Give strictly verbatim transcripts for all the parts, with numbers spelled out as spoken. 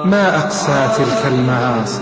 ما أقسى تلك المعاصي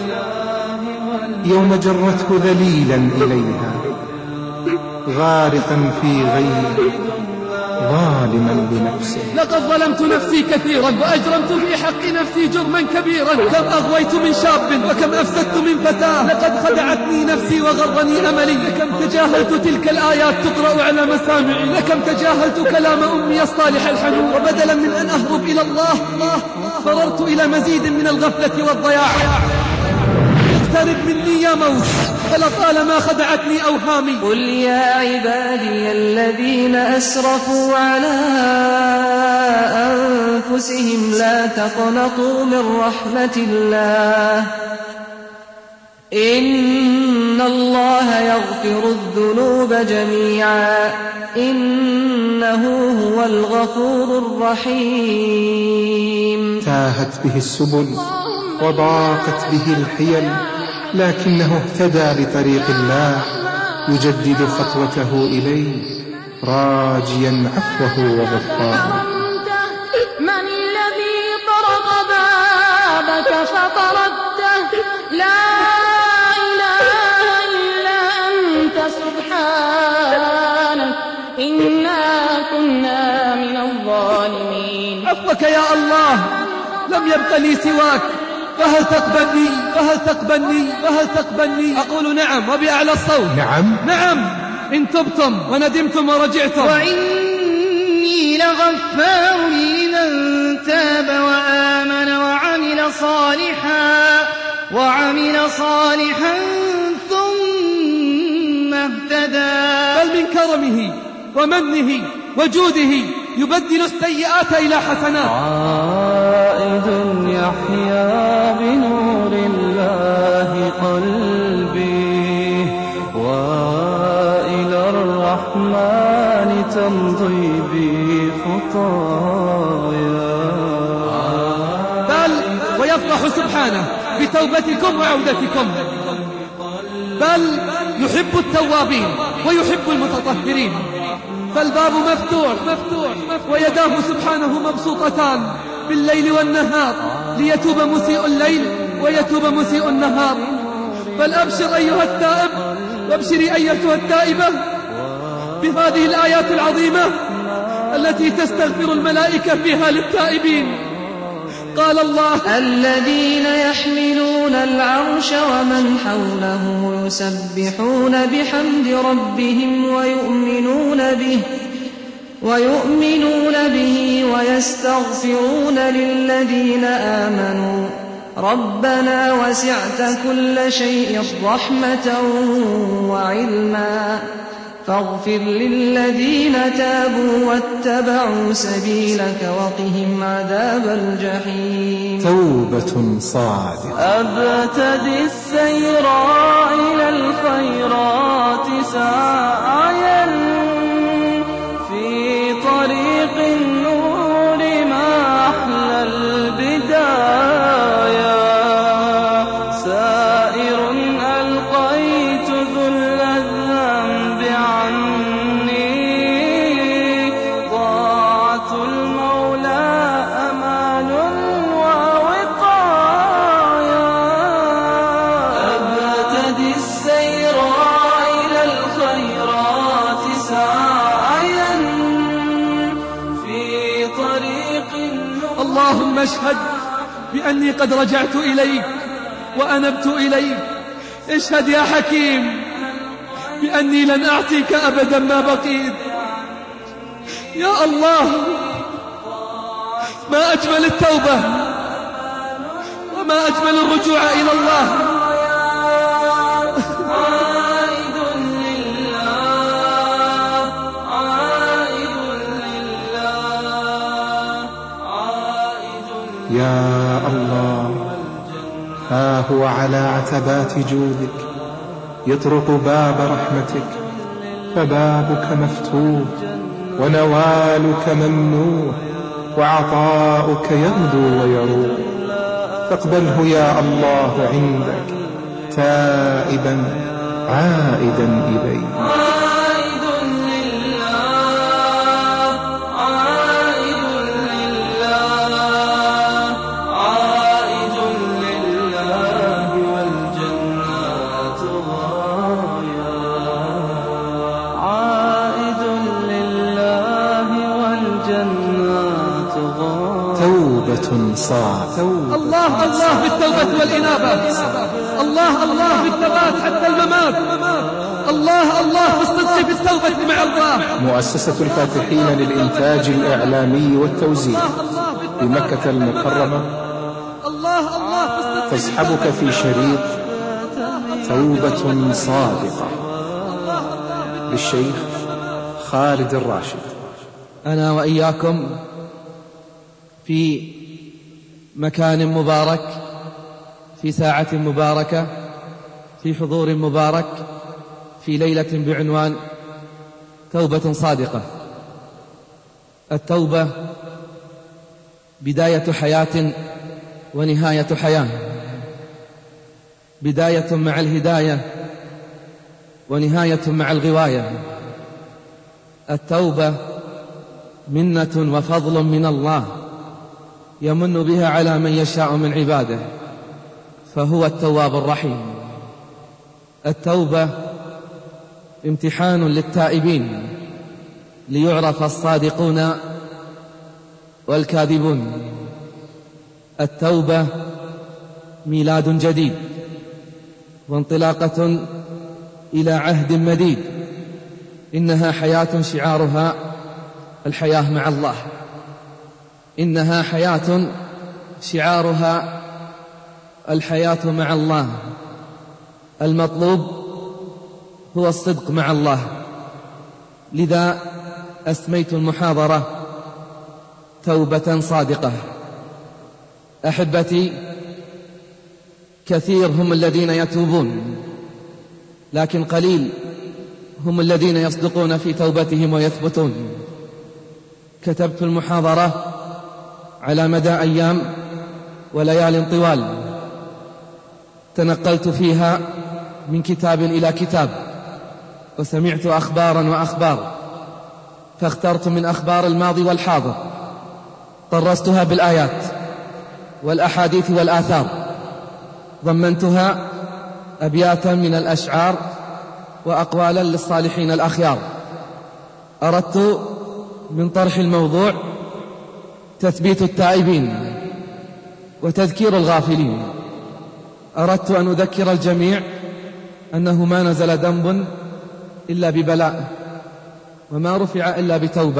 يوم جرته ذليلا إليها، غارقا في غيه ظالما لنفسه. لقد ظلمت نفسي كثيرا وأجرمت في حق نفسي جرما كبيرا. كم أغويت من شاب وكم أفسدت من فتاة. لقد خدعتني نفسي وغرني أملي. لكم تجاهلت تلك الآيات تقرأ على مسامعي. لكم تجاهلت كلام أمي الصالح الحنون. وبدلا من أن أهرب إلى الله فررت إلى مزيد من الغفلة والضياع. اقترب مني يا موت فلطالما خدعتني أوهامي. قل يا عبادي الذين أسرفوا على أنفسهم لا تقنطوا من رحمة الله إن الله يغفر الذنوب جميعا إنه هو الغفور الرحيم. تاهت به السبل وضاقت به الحيل، لكنه اهتدى لطريق الله يجدد خطوته إليه راجيا عفوه وغفرانه. من الذي طرق بابك فطردته لا إله إلا أنت سبحانك إنا كنا من الظالمين. عفوك يا الله لم يبق لي سواك، فهل تقبلني فهل تقبلني فهل تقبلني؟ أقول نعم وبأعلى الصوت. نعم نعم إن تبتم وندمتم ورجعتم. وإني لغفار لمن تاب وآمن وعمل صالحا وعمل صالحا ثم اهتدى. بل من كرمه ومنه وجوده يبدل السيئات إلى حسنات. عائد يحيا بنور الله قلبي وإلى الرحمن تمضي بي خطايا. بل ويفرح سبحانه بتوبتكم وعودتكم. بل يحب التوابين ويحب المتطهرين. فالباب مفتوح مفتوح ويداه سبحانه مبسوطتان بالليل والنهار ليتوب مسيء الليل ويتوب مسيء النهار. فالأبشر أيها التائب وابشري أيتها التائبة بهذه الآيات العظيمة التي تستغفر الملائكة فيها للتائبين. قال الله الذين يحملون العرش ومن حوله يسبحون بحمد ربهم ويؤمنون به ويؤمنون به ويستغفرون للذين آمنوا ربنا وسعت كل شيء رحمة وعلما فاغفر للذين تابوا واتبعوا سبيلك وقهم عذاب الجحيم. توبة صادقة. أبتدي السير إلى الخيرات سعيا في طريق النور ما أحلى البداية سائر ألقيت ذل الذنب عني طاعة المولى أمان ووقاية. أبتدي السير إلى الخيرات سعيا في طريق النور. اللهم اشهد بأني قد رجعت إليك وأنبت إليك. اشهد يا حكيم بأني لن أعصيك أبدا ما بقيت. يا الله ما أجمل التوبة وما أجمل الرجوع إلى الله. عائد لله عائد لله عائد يا الله ها هو على عتبات جودك يطرق باب رحمتك، فبابك مفتوح ونوالك ممنوح وعطاؤك يغدو ويروح. فاقبله يا الله عندك تائبا عائدا إليك. عائد لله عائد لله عائد جنات غار. توبة صادقة. الله الله بالتوبة والإنابة. الله الله بالثبات حتى الممات. الله الله بالصدق بالتوبة مع الله. مؤسسة الفاتحين للإنتاج الإعلامي والتوزيع بمكة المكرمة الله الله تسحبك في شريط توبة صادقة للشيخ خالد الراشد. أنا وإياكم في مكان مبارك، في ساعة مباركة، في حضور مبارك، في ليلة بعنوان توبة صادقة. التوبة بداية حياة ونهاية حياة، بداية مع الهداية ونهاية مع الغواية. التوبة منة وفضل من الله يمن بها على من يشاء من عباده، فهو التواب الرحيم. التوبة امتحان للتائبين ليعرف الصادقون والكاذبون. التوبة ميلاد جديد وانطلاقة إلى عهد مديد. إنها حياة شعارها الحياة مع الله. إنها حياة شعارها الحياة مع الله. المطلوب هو الصدق مع الله. لذا أسميت المحاضرة توبة صادقة. أحبتي، كثير هم الذين يتوبون، لكن قليل هم الذين يصدقون في توبتهم ويثبتون. كتبت المحاضرة على مدى أيام وليال طوال، تنقلت فيها من كتاب إلى كتاب، وسمعت أخبارا وأخبار، فاخترت من أخبار الماضي والحاضر، طرستها بالآيات والأحاديث والآثار، ضمنتها أبياتا من الأشعار وأقوالا للصالحين الأخيار. أردت من طرح الموضوع تثبيت التائبين وتذكير الغافلين. أردت أن أذكر الجميع أنه ما نزل ذنب إلا ببلاء، وما رفع إلا بتوبة.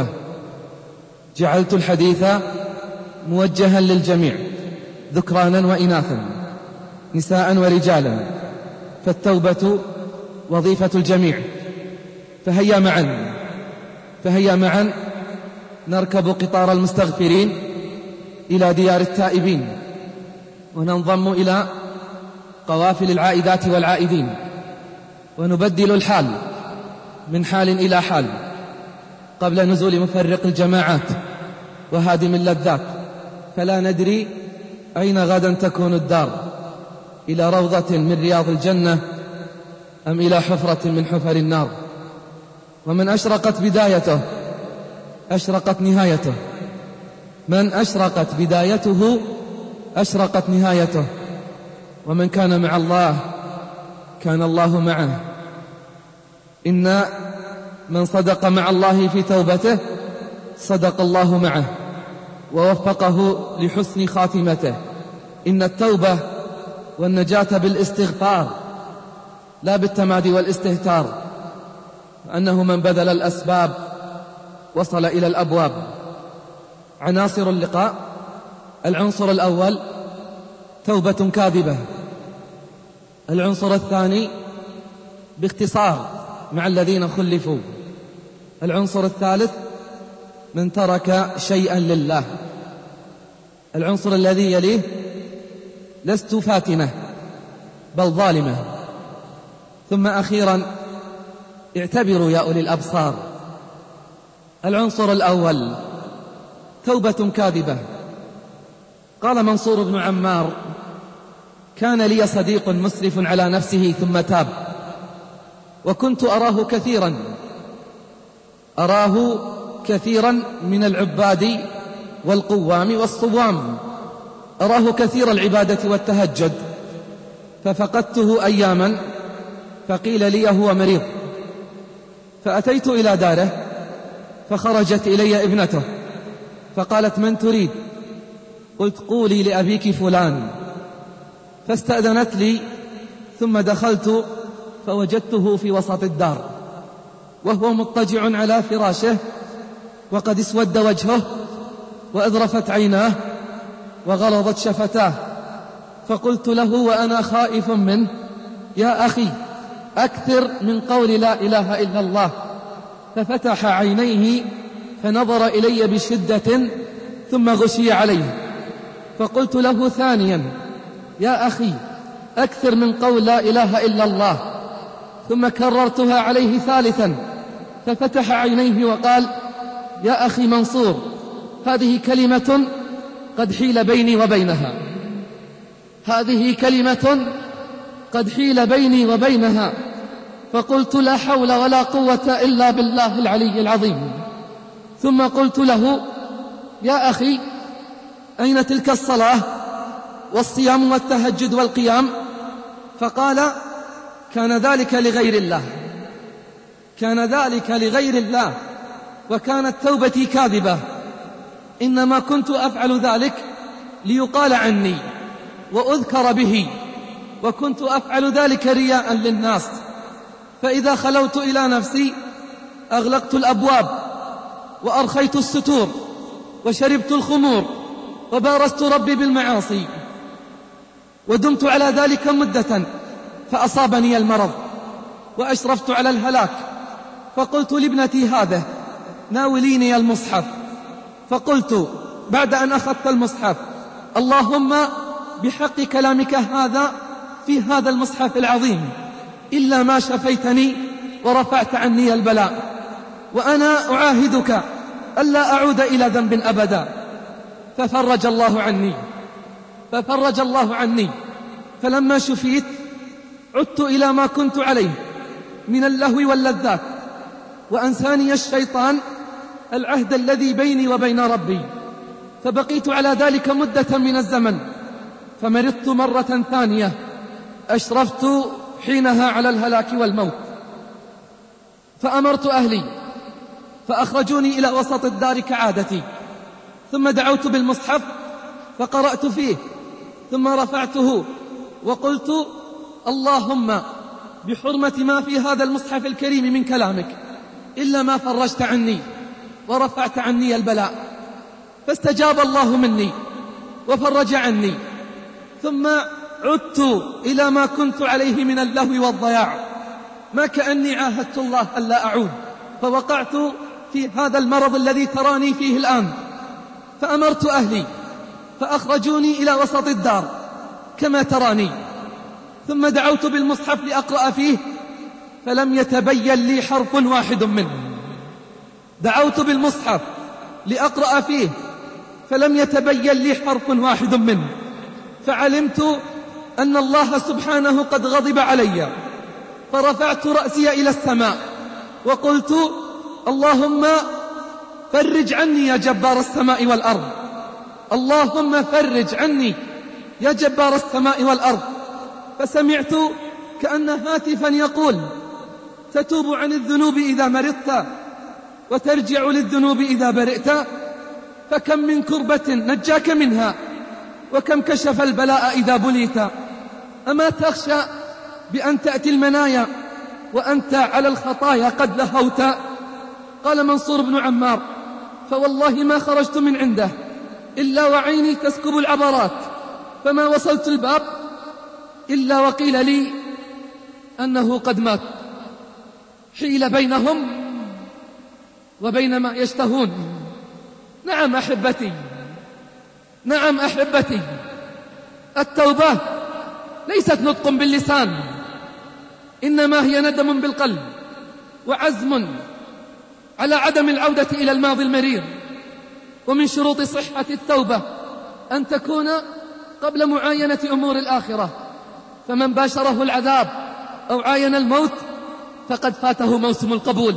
جعلت الحديث موجها للجميع، ذكرانا وإناثا، نساء ورجالا، فالتوبة وظيفة الجميع. فهيا معا فهيا معا نركب قطار المستغفرين إلى ديار التائبين، وننضم إلى قوافل العائدات والعائدين، ونبدل الحال من حال إلى حال قبل نزول مفرق الجماعات وهادم اللذات. فلا ندري أين غدا تكون الدار، إلى روضة من رياض الجنة أم إلى حفرة من حفر النار. ومن أشرقت بدايته أشرقت نهايته، من أشرقت بدايته أشرقت نهايته، ومن كان مع الله كان الله معه. إن من صدق مع الله في توبته صدق الله معه ووفقه لحسن خاتمته. إن التوبة والنجاة بالاستغفار لا بالتمادي والاستهتار، أنه من بذل الأسباب وصل إلى الأبواب. عناصر اللقاء: العنصر الأول توبة كاذبة، العنصر الثاني باختصار مع الذين خلفوا، العنصر الثالث من ترك شيئا لله، العنصر الذي يليه لست فاتنة بل ظالمة. ثم أخيرا اعتبروا يا أولي الأبصار. العنصر الأول توبة كاذبة. قال منصور بن عمار: كان لي صديق مسرف على نفسه ثم تاب، وكنت أراه كثيرا أراه كثيرا من العباد والقوام والصوام، أراه كثير العبادة والتهجد، ففقدته أياما فقيل لي هو مريض، فأتيت إلى داره فخرجت إلي ابنته فقالت: من تريد؟ قلت: قولي لأبيك فلان. فاستأذنت لي، ثم دخلت فوجدته في وسط الدار وهو مضطجع على فراشه، وقد اسود وجهه وأذرفت عيناه وغلظت شفتاه. فقلت له وأنا خائف منه: يا أخي، أكثر من قول لا إله إلا الله. ففتح عينيه فنظر إلي بشدة ثم غشي عليه. فقلت له ثانيا: يا أخي، أكثر من قول لا إله إلا الله. ثم كررتها عليه ثالثا ففتح عينيه وقال: يا أخي منصور، هذه كلمة قد حيل بيني وبينها، هذه كلمة قد حيل بيني وبينها. فقلت: لا حول ولا قوة إلا بالله العلي العظيم. ثم قلت له: يا أخي، أين تلك الصلاة والصيام والتهجد والقيام؟ فقال: كان ذلك لغير الله، كان ذلك لغير الله، وكانت توبتي كاذبة، إنما كنت أفعل ذلك ليقال عني وأذكر به، وكنت أفعل ذلك رياء للناس. فإذا خلوت إلى نفسي أغلقت الأبواب وأرخيت الستور وشربت الخمور وبارزت ربي بالمعاصي، ودمت على ذلك مدة، فأصابني المرض وأشرفت على الهلاك. فقلت لابنتي هذه: ناوليني المصحف. فقلت بعد أن أخذت المصحف: اللهم بحق كلامك هذا في هذا المصحف العظيم إلا ما شفيتني ورفعت عني البلاء، وأنا أعاهدك ألا أعود إلى ذنب أبدا. ففرج الله عني ففرج الله عني فلما شفيت عدت إلى ما كنت عليه من اللهو واللذات، وأنساني الشيطان العهد الذي بيني وبين ربي، فبقيت على ذلك مدة من الزمن. فمرضت مرة ثانية أشرفت حينها على الهلاك والموت، فأمرت أهلي فأخرجوني إلى وسط الدار كعادتي، ثم دعوت بالمصحف فقرأت فيه، ثم رفعته وقلت: اللهم بحرمة ما في هذا المصحف الكريم من كلامك إلا ما فرجت عني ورفعت عني البلاء. فاستجاب الله مني وفرج عني، ثم عدت إلى ما كنت عليه من اللهو والضياع، ما كأني عاهدت الله ألا أعود. فوقعت في هذا المرض الذي تراني فيه الآن، فأمرت أهلي فأخرجوني إلى وسط الدار كما تراني، ثم دعوت بالمصحف لأقرأ فيه فلم يتبين لي حرف واحد منه. دعوت بالمصحف لأقرأ فيه فلم يتبين لي حرف واحد منه، فعلمت أن الله سبحانه قد غضب علي، فرفعت رأسي إلى السماء وقلت: اللهم فرج عني يا جبار السماء والأرض، اللهم فرج عني يا جبار السماء والأرض. فسمعت كأن هاتفا يقول: تتوب عن الذنوب إذا مرضت وترجع للذنوب إذا برئت، فكم من كربة نجاك منها، وكم كشف البلاء إذا بليت. أما تخشى بأن تأتي المنايا وأنت على الخطايا قد لهوت؟ قال منصور بن عمار: فوالله ما خرجت من عنده إلا وعيني تسكب العبرات، فما وصلت الباب إلا وقيل لي أنه قد مات. حيل بينهم وبين ما يشتهون. نعم أحبتي، نعم أحبتي، التوبة ليست نطق باللسان، إنما هي ندم بالقلب وعزم على عدم العودة إلى الماضي المرير. ومن شروط صحة التوبة أن تكون قبل معاينة أمور الآخرة، فمن باشره العذاب أو عاين الموت فقد فاته موسم القبول.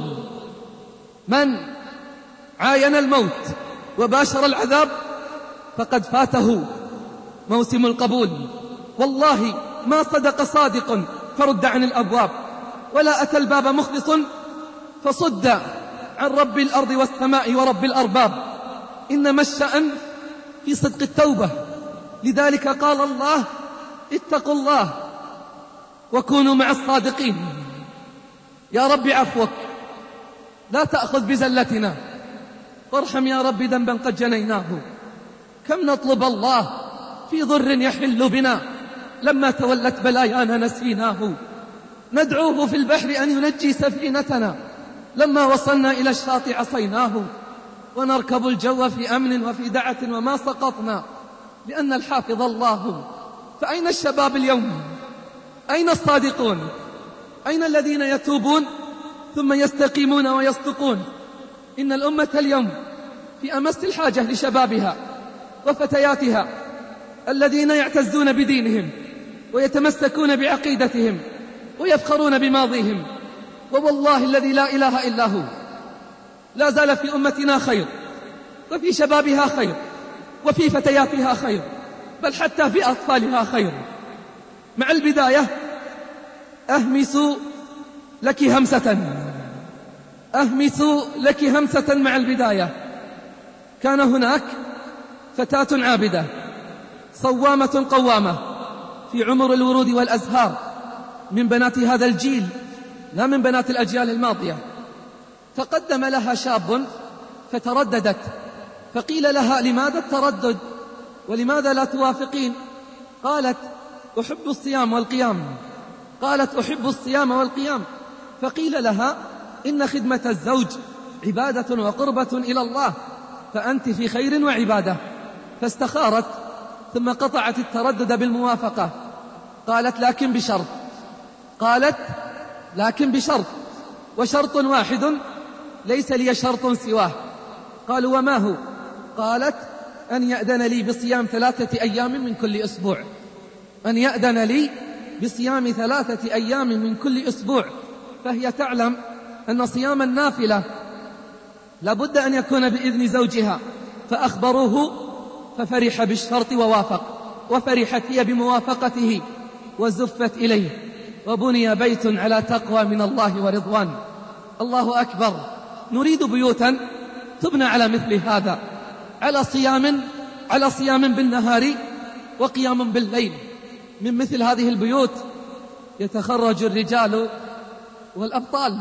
من عاين الموت وباشر العذاب فقد فاته موسم القبول. والله ما صدق صادق فرد عن الأبواب، ولا أتى الباب مخلص فصد عن رب الأرض والسماء ورب الأرباب. إنما الشأن في صدق التوبة. لذلك قال الله: اتقوا الله وكونوا مع الصادقين. يا رب عفوك لا تأخذ بزلتنا، وارحم يا رب ذنبا قد جنيناه. كم نطلب الله في ضر يحل بنا، لما تولت بلايانا نسيناه. ندعوه في البحر أن ينجي سفينتنا، لما وصلنا إلى الشاطئ عصيناه. ونركب الجو في أمن وفي دعة وما سقطنا، لأن الحافظ الله. فأين الشباب اليوم؟ أين الصادقون؟ أين الذين يتوبون ثم يستقيمون ويصدقون؟ إن الأمة اليوم في أمس الحاجة لشبابها وفتياتها الذين يعتزون بدينهم ويتمسكون بعقيدتهم ويفخرون بماضيهم. ووالله الذي لا إله إلا هو لا زال في أمتنا خير، وفي شبابها خير، وفي فتياتها خير، بل حتى في أطفالها خير. مع البداية أهمس لك همسة أهمس لك همسة مع البداية. كان هناك فتاة عابدة صوامة قوامة في عمر الورود والأزهار، من بنات هذا الجيل لا من بنات الأجيال الماضية. فقدم لها شاب فترددت، فقيل لها: لماذا التردد ولماذا لا توافقين؟ قالت: أحب الصيام والقيام. قالت: أحب الصيام والقيام. فقيل لها: إن خدمة الزوج عبادة وقربة إلى الله، فأنت في خير وعبادة. فاستخارت ثم قطعت التردد بالموافقة. قالت: لكن بشرط. قالت: لكن بشرط، وشرط واحد ليس لي شرط سواه. قالوا: وما هو؟ قالت: أن يأذن لي بصيام ثلاثة أيام من كل أسبوع. أن يأذن لي بصيام ثلاثة أيام من كل أسبوع. فهي تعلم أن صيام النافلة لابد أن يكون بإذن زوجها، فأخبروه ففرح بالشرط ووافق، وفرحت هي بموافقته وزفت إليه، وبني بيت على تقوى من الله ورضوان. الله أكبر. نريد بيوتا تبنى على مثل هذا، على صيام على صيام بالنهار وقيام بالليل. من مثل هذه البيوت يتخرج الرجال والأبطال.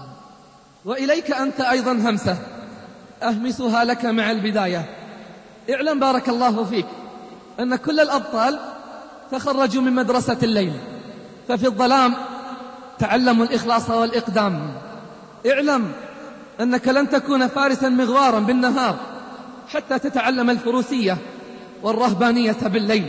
وإليك أنت أيضا همسة أهمسها لك مع البداية. اعلم بارك الله فيك أن كل الأبطال تخرجوا من مدرسة الليل، ففي الظلام تعلموا الإخلاص والإقدام. اعلم أنك لن تكون فارسا مغوارا بالنهار حتى تتعلم الفروسية والرهبانية بالليل.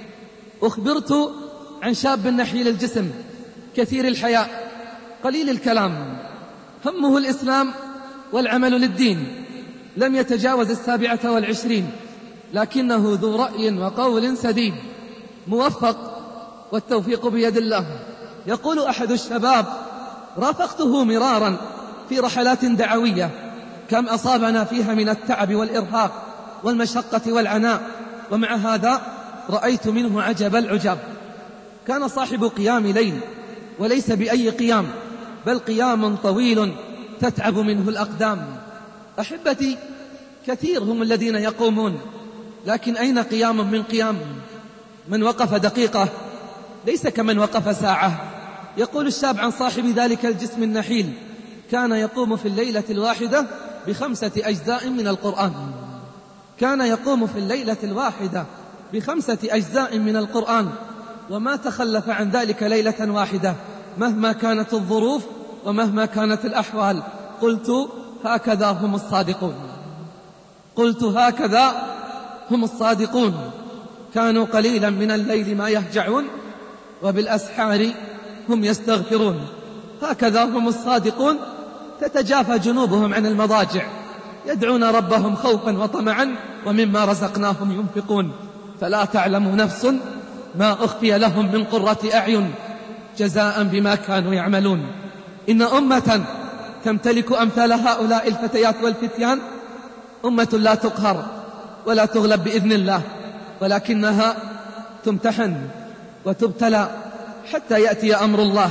أخبرت عن شاب نحيل الجسم كثير الحياء قليل الكلام، همه الإسلام والعمل للدين، لم يتجاوز السابعة والعشرين، لكنه ذو رأي وقول سديد، موفق والتوفيق بيد الله. يقول أحد الشباب: رافقته مرارا في رحلات دعوية، كم أصابنا فيها من التعب والإرهاق والمشقة والعناء، ومع هذا رأيت منه عجب العجب. كان صاحب قيام ليل، وليس بأي قيام، بل قيام طويل تتعب منه الأقدام. أحبتي، كثير هم الذين يقومون، لكن أين قيام من قيام؟ من وقف دقيقة ليس كمن وقف ساعة. يقول الشاب عن صاحب ذلك الجسم النحيل: كان يقوم في الليلة الواحدة بخمسة أجزاء من القرآن. كان يقوم في الليلة الواحدة بخمسة أجزاء من القرآن، وما تخلف عن ذلك ليلة واحدة مهما كانت الظروف ومهما كانت الأحوال. قلت: هكذا هم الصادقون. قلت: هكذا هم الصادقون. كانوا قليلا من الليل ما يهجعون، وبالأسحار هم يستغفرون. هكذا هم الصادقون. تتجافى جنوبهم عن المضاجع، يدعون ربهم خوفا وطمعا، ومما رزقناهم ينفقون. فلا تعلم نفس ما أخفي لهم من قرة أعين جزاء بما كانوا يعملون. إن أمة تمتلك أمثال هؤلاء الفتيات والفتيان أمة لا تقهر ولا تغلب بإذن الله، ولكنها تمتحن وتبتلى حتى يأتي أمر الله،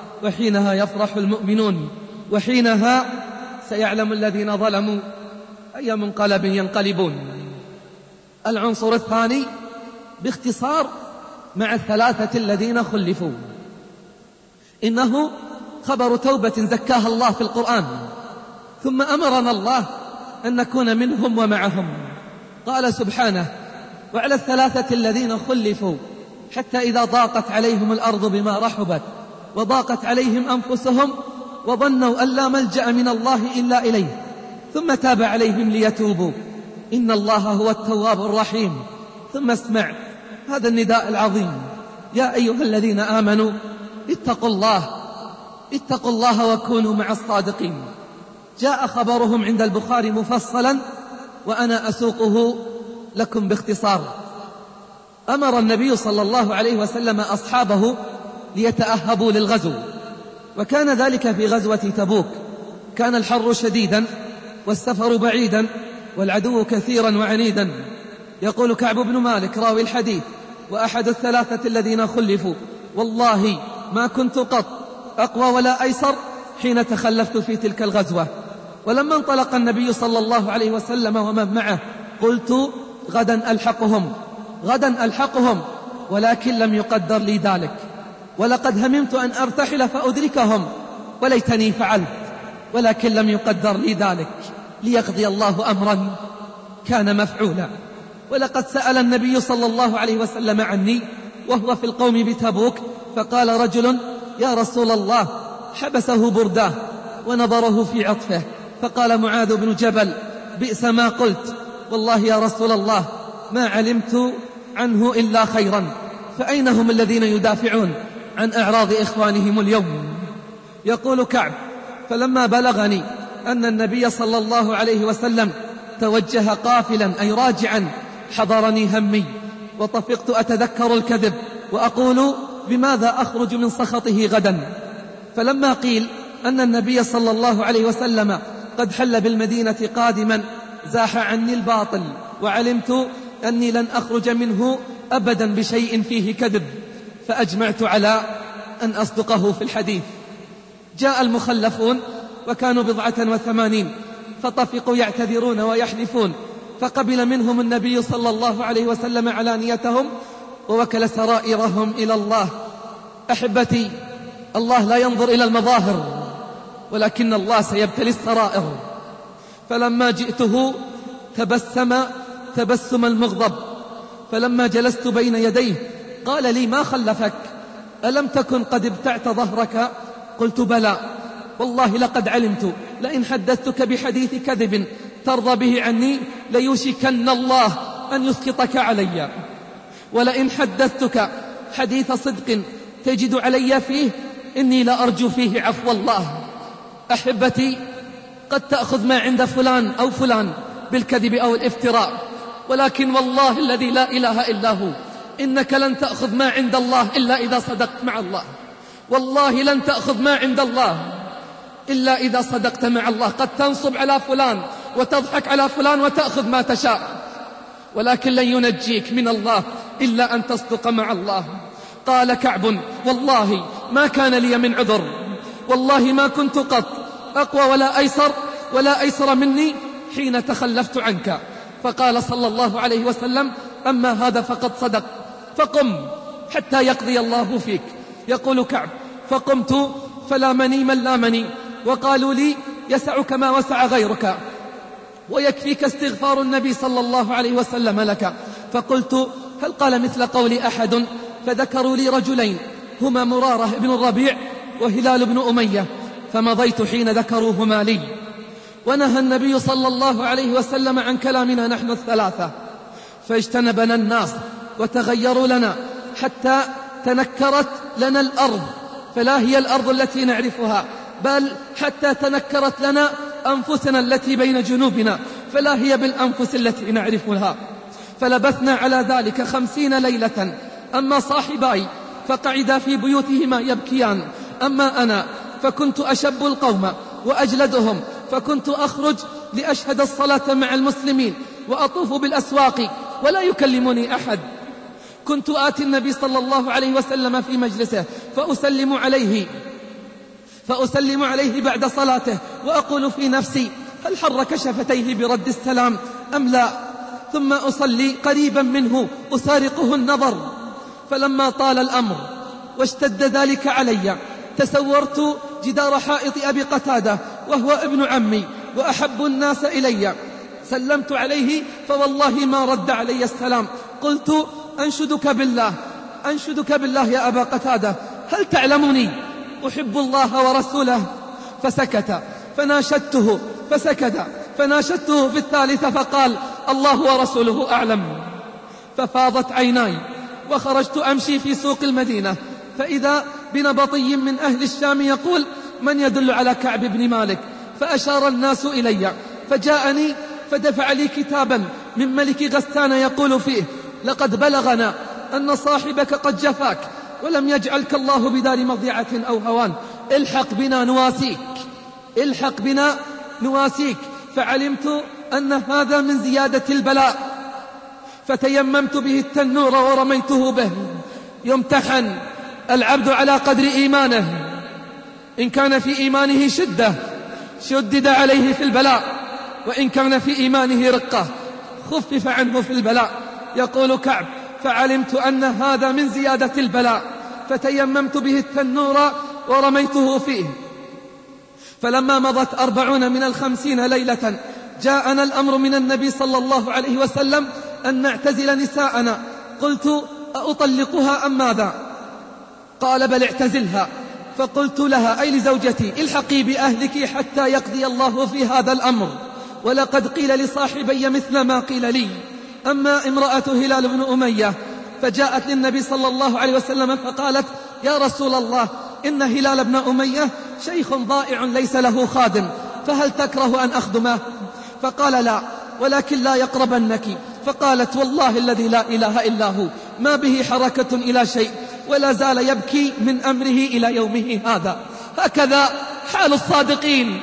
وحينها يفرح المؤمنون، وحينها سيعلم الذين ظلموا أي منقلب ينقلبون. العنصر الثاني باختصار مع الثلاثة الذين خلفوا، إنه خبر توبة زكاها الله في القرآن، ثم أمرنا الله أن نكون منهم ومعهم. قال سبحانه: وعلى الثلاثة الذين خلفوا حتى إذا ضاقت عليهم الأرض بما رحبت وضاقت عليهم أنفسهم وظنوا أن لا ملجأ من الله إلا إليه ثم تاب عليهم ليتوبوا إن الله هو التواب الرحيم. ثم اسمع هذا النداء العظيم: يا أيها الذين آمنوا اتقوا الله اتقوا الله وكونوا مع الصادقين. جاء خبرهم عند البخاري مفصلا وأنا أسوقه لكم باختصار. أمر النبي صلى الله عليه وسلم أصحابه ليتأهبوا للغزو، وكان ذلك في غزوة تبوك. كان الحر شديدا والسفر بعيدا والعدو كثيرا وعنيدا. يقول كعب بن مالك راوي الحديث وأحد الثلاثة الذين خلفوا: والله ما كنت قط أقوى ولا أيسر حين تخلفت في تلك الغزوة. ولما انطلق النبي صلى الله عليه وسلم ومن معه قلت: غدا ألحقهم غدا ألحقهم ولكن لم يقدر لي ذلك، ولقد هممت أن أرتحل فأدركهم وليتني فعلت، ولكن لم يقدر لي ذلك ليقضي الله أمرا كان مفعولا. ولقد سأل النبي صلى الله عليه وسلم عني وهو في القوم بتبوك، فقال رجل: يا رسول الله، حبسه برداه ونظره في عطفه. فقال معاذ بن جبل: بئس ما قلت، والله يا رسول الله ما علمت عنه إلا خيرا، فأين هم الذين يدافعون عن أعراض إخوانهم اليوم؟ يقول كعب: فلما بلغني أن النبي صلى الله عليه وسلم توجه قافلا أي راجعا حضرني همي، وطفقت أتذكر الكذب وأقول: بماذا أخرج من سخطه غدا؟ فلما قيل أن النبي صلى الله عليه وسلم قد حل بالمدينة قادما زاح عني الباطل، وعلمت أني لن أخرج منه أبدا بشيء فيه كذب، فأجمعت على أن أصدقه في الحديث. جاء المخلفون وكانوا بضعة وثمانين، فطفقوا يعتذرون ويحلفون، فقبل منهم النبي صلى الله عليه وسلم علانيتهم ووكل سرائرهم إلى الله. أحبتي، الله لا ينظر إلى المظاهر ولكن الله سيبتلي السرائر. فلما جئته تبسم تبسم المغضب، فلما جلست بين يديه قال لي: ما خلفك؟ ألم تكن قد ابتعت ظهرك؟ قلت: بلى، والله لقد علمت لئن حدثتك بحديث كذب ترضى به عني ليوشكن الله أن يسقطك علي، ولئن حدثتك حديث صدق تجد علي فيه إني لأرجو فيه عفو الله. أحبتي، قد تأخذ ما عند فلان أو فلان بالكذب أو الافتراء، ولكن والله الذي لا إله إلا هو إنك لن تأخذ ما عند الله إلا إذا صدقت مع الله. والله لن تأخذ ما عند الله إلا إذا صدقت مع الله. قد تنصب على فلان وتضحك على فلان وتأخذ ما تشاء، ولكن لن ينجيك من الله إلا أن تصدق مع الله. قال كعب: والله ما كان لي من عذر، والله ما كنت قط أقوى ولا أيسر ولا أيسر مني حين تخلفت عنك. فقال صلى الله عليه وسلم: أما هذا فقد صدق، فقم حتى يقضي الله فيك. يقول كعب: فقمت فلامني من لامني، وقالوا لي: يسعك ما وسع غيرك ويكفيك استغفار النبي صلى الله عليه وسلم لك. فقلت: هل قال مثل قول أحد؟ فذكروا لي رجلين هما مرارة بن الربيع وهلال بن أمية، فمضيت حين ذكروهما لي. ونهى النبي صلى الله عليه وسلم عن كلامنا نحن الثلاثة، فاجتنبنا الناس وتغيروا لنا حتى تنكرت لنا الأرض، فلا هي الأرض التي نعرفها، بل حتى تنكرت لنا أنفسنا التي بين جنوبنا، فلا هي بالأنفس التي نعرفها. فلبثنا على ذلك خمسين ليلة. أما صاحباي فقعدا في بيوتهما يبكيان، أما أنا فكنت أشب القوم وأجلدهم، فكنت أخرج لأشهد الصلاة مع المسلمين وأطوف بالأسواق ولا يكلمني أحد. كنت آتي النبي صلى الله عليه وسلم في مجلسه فأسلم عليه فأسلم عليه بعد صلاته وأقول في نفسي: هل حرك شفتيه برد السلام أم لا؟ ثم أصلي قريبا منه أسارقه النظر. فلما طال الأمر واشتد ذلك علي تسورت جدار حائط أبي قتادة وهو ابن عمي وأحب الناس إلي، سلمت عليه فوالله ما رد علي السلام. قلت أنشدك بالله أنشدك بالله يا أبا قتادة، هل تعلمني أحب الله ورسوله؟ فسكت. فناشدته فسكت. فناشدته في الثالثة فقال الله ورسوله أعلم. ففاضت عيناي وخرجت أمشي في سوق المدينة، فإذا بنبطي من أهل الشام يقول من يدل على كعب بن مالك؟ فأشار الناس إلي، فجاءني فدفع لي كتابا من ملك غسان يقول فيه لقد بلغنا أن صاحبك قد جفاك ولم يجعلك الله بدار مضيعة أو هوان، الحق بنا نواسيك الحق بنا نواسيك. فعلمت أن هذا من زيادة البلاء، فتيممت به التنور ورميته به. يمتحن العبد على قدر إيمانه، إن كان في إيمانه شدة شدد عليه في البلاء، وإن كان في إيمانه رقة خفف عنه في البلاء. يقول كعب فعلمت أن هذا من زيادة البلاء، فتيممت به التنور ورميته فيه. فلما مضت أربعون من الخمسين ليلة جاءنا الأمر من النبي صلى الله عليه وسلم أن نعتزل نساءنا. قلت أطلقها أم ماذا؟ قال بل اعتزلها. فقلت لها أي لزوجتي الحقي بأهلك حتى يقضي الله في هذا الأمر، ولقد قيل لصاحبي مثل ما قيل لي. أما امرأة هلال بن أمية فجاءت للنبي صلى الله عليه وسلم فقالت يا رسول الله إن هلال بن أمية شيخ ضائع ليس له خادم، فهل تكره أن أخدمه؟ فقال لا، ولكن لا يقربنك. فقالت والله الذي لا إله إلا هو ما به حركة إلى شيء، ولا زال يبكي من أمره إلى يومه هذا. هكذا حال الصادقين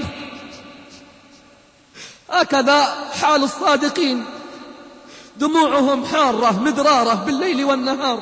هكذا حال الصادقين دموعهم حارة مدرارة بالليل والنهار.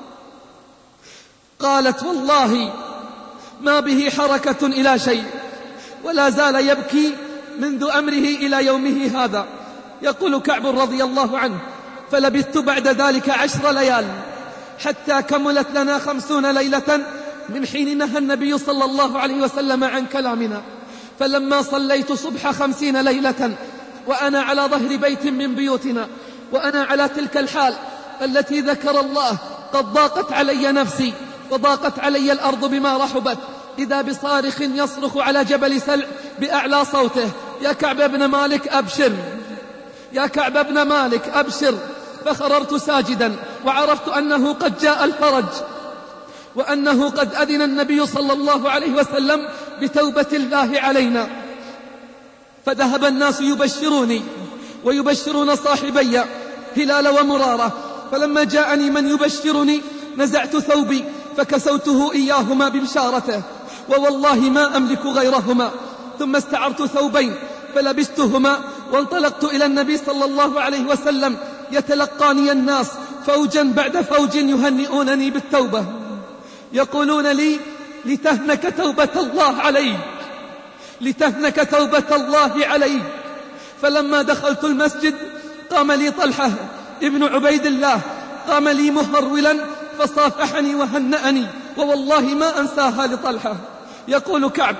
قالت والله ما به حركة إلى شيء، ولا زال يبكي منذ أمره إلى يومه هذا. يقول كعب رضي الله عنه فلبثت بعد ذلك عشر ليال حتى كملت لنا خمسون ليلة من حين نهى النبي صلى الله عليه وسلم عن كلامنا. فلما صليت صبح خمسين ليلة وأنا على ظهر بيت من بيوتنا، وأنا على تلك الحال التي ذكر الله قد ضاقت علي نفسي وضاقت علي الأرض بما رحبت، إذا بصارخ يصرخ على جبل سلع بأعلى صوته يا كعب بن مالك أبشر يا كعب بن مالك أبشر. فخررت ساجدا وعرفت أنه قد جاء الفرج، وأنه قد أذن النبي صلى الله عليه وسلم بتوبة الله علينا. فذهب الناس يبشروني ويبشرون صاحبي هلال ومرارة. فلما جاءني من يبشرني نزعت ثوبي فكسوته إياهما ببشارته، ووالله ما أملك غيرهما. ثم استعرت ثوبين فلبستهما وانطلقت إلى النبي صلى الله عليه وسلم. يتلقاني الناس فوجا بعد فوج يهنئونني بالتوبة، يقولون لي لتهنك توبة الله عليك لتهنك توبة الله عليك. فلما دخلت المسجد قام لي طلحة ابن عبيد الله، قام لي مهرولا فصافحني وهنأني، ووالله ما أنساها لطلحة. يقول كعب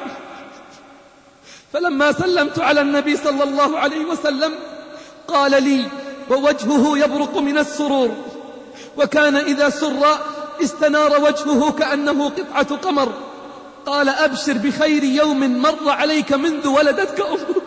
فلما سلمت على النبي صلى الله عليه وسلم قال لي ووجهه يبرق من السرور، وكان إذا سر استنار وجهه كأنه قطعة قمر. قال أبشر بخير يوم مر عليك منذ ولدتك أمك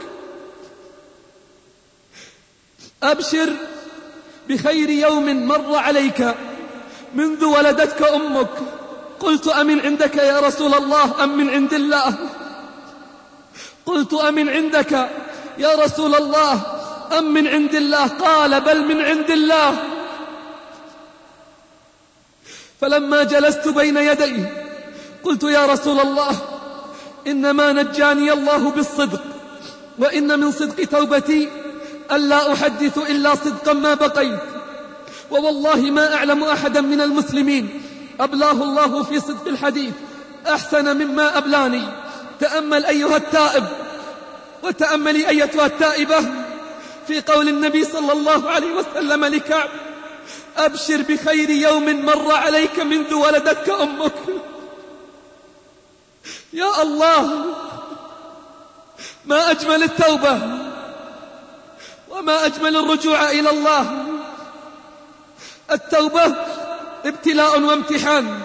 أبشر بخير يوم مر عليك منذ ولدتك أمك. قلت أمن عندك يا رسول الله أم من عند الله؟ قلت أمن عندك يا رسول الله أم من عند الله؟ قال بل من عند الله. فلما جلست بين يديه قلت يا رسول الله إنما نجاني الله بالصدق، وإن من صدق توبتي ألا أحدث إلا صدقا ما بقيت، ووالله ما أعلم أحدا من المسلمين أبلاه الله في صدق الحديث أحسن مما أبلاني. تأمل أيها التائب وتأملي أيتها التائبة في قول النبي صلى الله عليه وسلم لكعب: أبشر بخير يوم مر عليك منذ ولدتك أمك. يا الله، ما أجمل التوبة وما أجمل الرجوع إلى الله. التوبة ابتلاء وامتحان،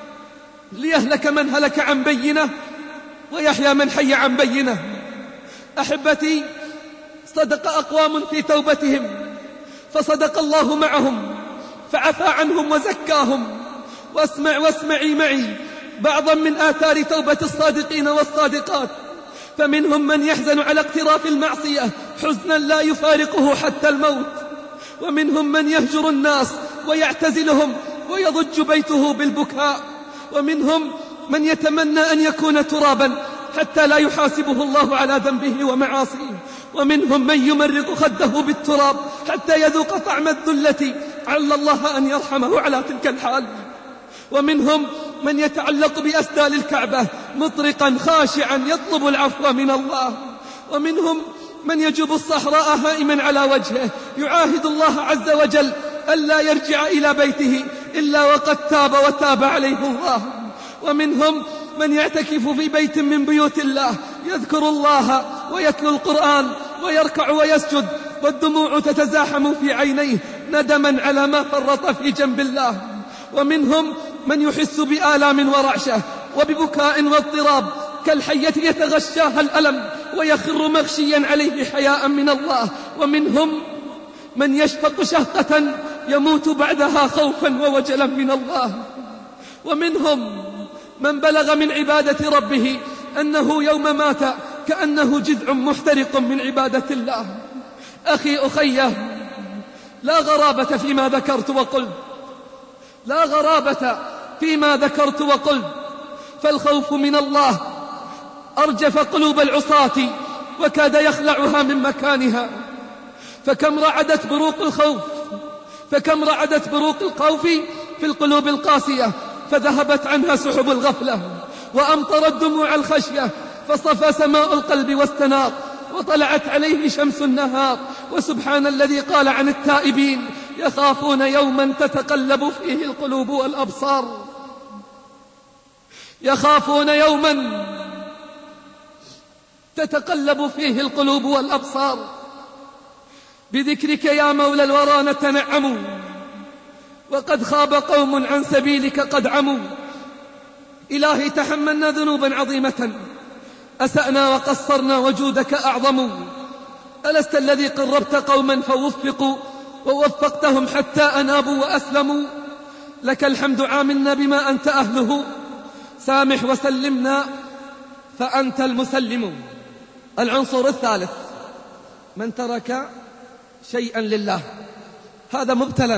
ليهلك من هلك عن بينة ويحيى من حي عن بينة. أحبتي، صدق أقوام في توبتهم فصدق الله معهم فعفى عنهم وزكاهم. واسمع واسمعي معي بعضا من آثار توبة الصادقين والصادقات. فمنهم من يحزن على اقتراف المعصية حزنا لا يفارقه حتى الموت، ومنهم من يهجر الناس ويعتزلهم ويضج بيته بالبكاء، ومنهم من يتمنى أن يكون ترابا حتى لا يحاسبه الله على ذنبه ومعاصيه، ومنهم من يمرق خده بالتراب حتى يذوق طعم الذلة عل الله أن يرحمه على تلك الحال، ومنهم من يتعلق بأسدال الكعبة مطرقا خاشعا يطلب العفو من الله، ومنهم من يجوب الصحراء هائما على وجهه يعاهد الله عز وجل ألا يرجع إلى بيته إلا وقد تاب وتاب عليه الله، ومنهم من يعتكف في بيت من بيوت الله يذكر الله ويتلو القرآن ويركع ويسجد والدموع تتزاحم في عينيه ندما على ما فرط في جنب الله، ومنهم من يحس بآلام ورعشة وببكاء واضطراب كالحية يتغشاها الألم ويخر مغشيا عليه حياء من الله، ومنهم من يشفق شهقة يموت بعدها خوفا ووجلا من الله، ومنهم من بلغ من عبادة ربه أنه يوم مات كأنه جذع محترق من عبادة الله. أخي أخيه، لا غرابة فيما ذكرت وقلت، لا غرابة فيما ذكرت وقلت، فالخوف من الله أرجف قلوب العصاة وكاد يخلعها من مكانها. فكم رعدت بروق الخوف فكم رعدت بروق الخوف في القلوب القاسية فذهبت عنها سحب الغفلة، وأمطرت دموع الخشية فصفى سماء القلب واستنار، وطلعت عليه شمس النهار. وسبحان الذي قال عن التائبين: يخافون يوما تتقلب فيه القلوب والأبصار. يخافون يوما تتقلب فيه القلوب والأبصار. بذكرك يا مولى الورى نتنعم، وقد خاب قوم عن سبيلك قد عموا. إلهي تحملنا ذنوبا عظيمة، أسأنا وقصرنا وجودك أعظم. ألست الذي قربت قوما فوفقوا ووفقتهم حتى أنابوا وأسلموا؟ لك الحمد، عاملنا بما أنت أهله، سامح وسلمنا فأنت المسلم. العنصر الثالث: من ترك شيئا لله، هذا مبتلى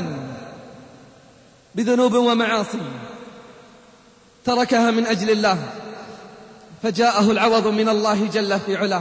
بذنوب ومعاصي تركها من أجل الله فجاءه العوض من الله جل في علاه.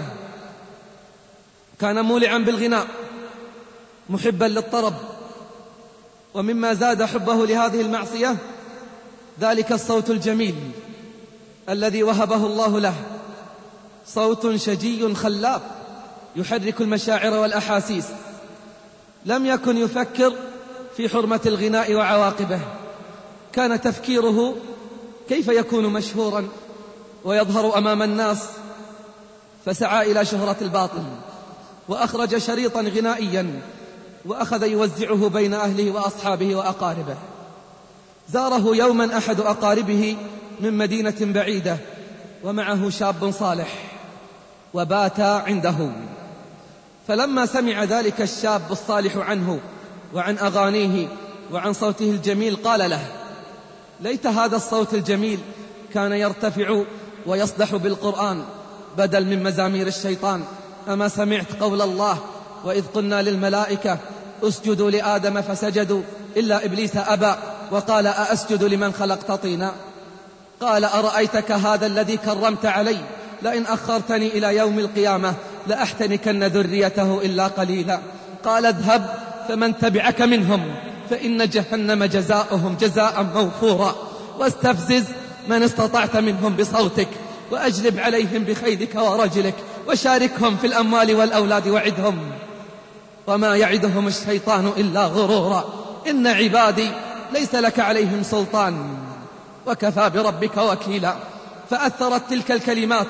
كان مولعا بالغناء محبا للطرب، ومما زاد حبه لهذه المعصية ذلك الصوت الجميل الذي وهبه الله له، صوت شجي خلاب يحرك المشاعر والأحاسيس. لم يكن يفكر في حرمة الغناء وعواقبه، كان تفكيره كيف يكون مشهورا ويظهر أمام الناس، فسعى إلى شهرة الباطل وأخرج شريطا غنائيا وأخذ يوزعه بين أهله وأصحابه وأقاربه. زاره يوما أحد أقاربه من مدينة بعيدة ومعه شاب صالح وبات عنده، فلما سمع ذلك الشاب الصالح عنه وعن أغانيه وعن صوته الجميل قال له: ليت هذا الصوت الجميل كان يرتفع ويصدح بالقرآن بدل من مزامير الشيطان. أما سمعت قول الله: وإذ قلنا للملائكة اسجدوا لآدم فسجدوا إلا إبليس أبى وقال أأسجد لمن خلقت طينا. قال: أرأيتك هذا الذي كرمت علي لئن أخرتني إلى يوم القيامة لأحتنكن ذريته إلا قليلا. قال: اذهب فمن تبعك منهم فإن جهنم جزاؤهم جزاء موفورا، واستفزز من استطعت منهم بصوتك وأجلب عليهم بخيلك ورجلك وشاركهم في الأموال والأولاد وعدهم، وما يعدهم الشيطان إلا غرورا. إن عبادي ليس لك عليهم سلطان وكفى بربك وكيلا. فأثرت تلك الكلمات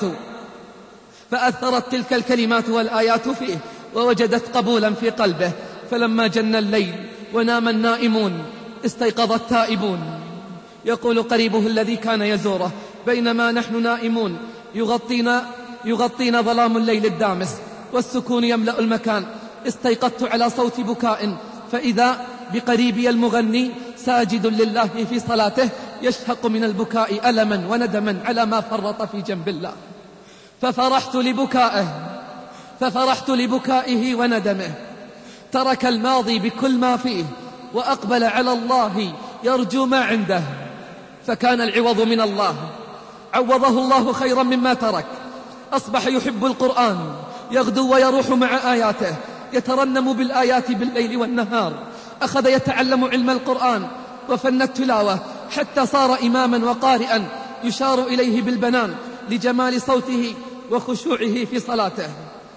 فأثرت تلك الكلمات والآيات فيه، ووجدت قبولا في قلبه. فلما جن الليل ونام النائمون استيقظ التائبون. يقول قريبه الذي كان يزوره: بينما نحن نائمون يغطينا, يغطينا ظلام الليل الدامس والسكون يملأ المكان، استيقظت على صوت بكاء، فإذا بقريبي المغني ساجد لله في صلاته يشهق من البكاء ألما وندما على ما فرط في جنب الله. ففرحت لبكائه ففرحت لبكائه وندمه. ترك الماضي بكل ما فيه وأقبل على الله يرجو ما عنده، فكان العوض من الله. عوضه الله خيرا مما ترك. أصبح يحب القرآن، يغدو ويروح مع آياته، يترنم بالآيات بالليل والنهار. أخذ يتعلم علم القرآن وفن التلاوة حتى صار إماما وقارئا يشار إليه بالبنان لجمال صوته وخشوعه في صلاته.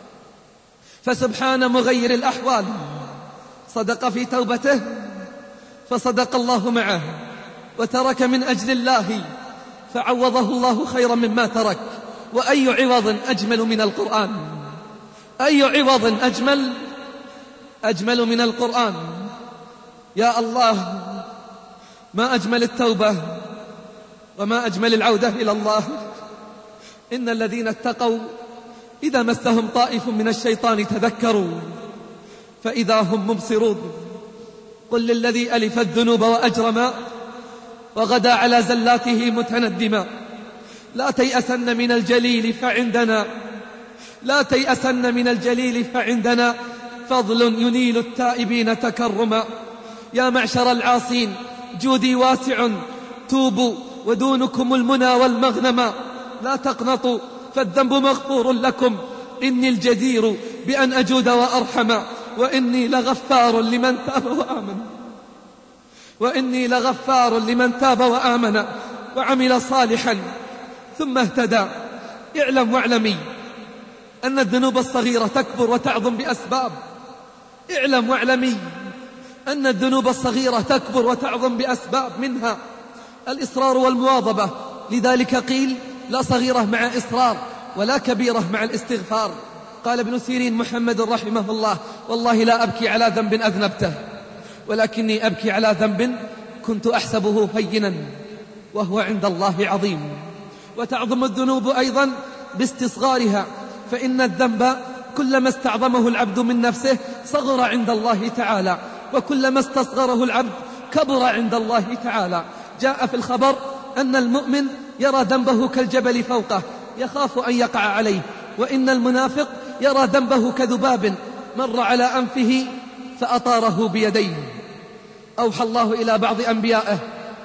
فسبحان مغير الأحوال، صدق في توبته فصدق الله معه، وترك من أجل الله فعوضه الله خيرا مما ترك. وأي عوض أجمل من القرآن؟ أي عوض أجمل أجمل من القرآن؟ يا الله، ما أجمل التوبة وما أجمل العودة إلى الله. إن الذين اتقوا إذا مسهم طائف من الشيطان تذكروا فإذا هم مبصرون. قل للذي ألف الذنوب وأجرما وغدا على زلاته متندما: لا تيأسن من الجليل فعندنا لا تيأسن من الجليل فعندنا فضل ينيل التائبين تكرما. يا معشر العاصين جودي واسع، توبوا ودونكم المنى والمغنما. لا تقنطوا فالذنب مغفور لكم، إني الجدير بأن أجود وأرحم، وإني لغفار لمن تاب وآمن وإني لغفار لمن تاب وآمن وعمل صالحا ثم اهتدى. اعلم واعلمي أن الذنوب الصغيرة تكبر وتعظم بأسباب. اعلم واعلمي أن الذنوب الصغيرة تكبر وتعظم بأسباب، منها الإصرار والمواظبة. لذلك قيل: لا صغيرة مع إصرار ولا كبيرة مع الاستغفار. قال ابن سيرين محمد رحمه الله: والله لا أبكي على ذنب أذنبته، ولكني أبكي على ذنب كنت أحسبه هينا وهو عند الله عظيم. وتعظم الذنوب أيضا باستصغارها، فإن الذنب كلما استعظمه العبد من نفسه صغر عند الله تعالى، وكلما استصغره العبد كبر عند الله تعالى. جاء في الخبر أن المؤمن يرى ذنبه كالجبل فوقه يخاف أن يقع عليه، وإن المنافق يرى ذنبه كذباب مر على أنفه فأطاره بيديه. أوحى الله إلى بعض أنبيائه: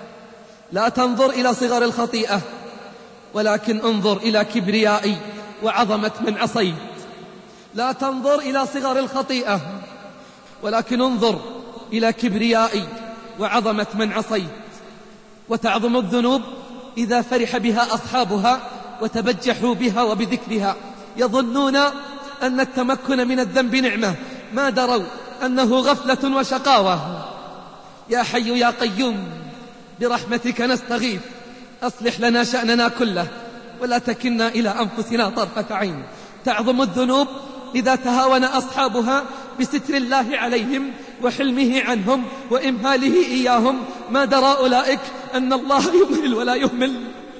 لا تنظر إلى صغر الخطيئة، ولكن انظر إلى كبريائي وعظمة من عصيت. لا تنظر إلى صغر الخطيئة، ولكن انظر إلى كبريائي وعظمة من عصيت. وتعظم الذنوب إذا فرح بها أصحابها وتبجحوا بها وبذكرها. يظنون أن التمكن من الذنب نعمة، ما دروا أنه غفلة وشقاوة. يا حي يا قيوم برحمتك نستغيث، أصلح لنا شأننا كله ولا تكلنا إلى أنفسنا طرفة عين. تعظم الذنوب إذا تهاون أصحابها بستر الله عليهم وحلمه عنهم وإمهاله إياهم. ما درى أولئك أن الله يمهل ولا يهمل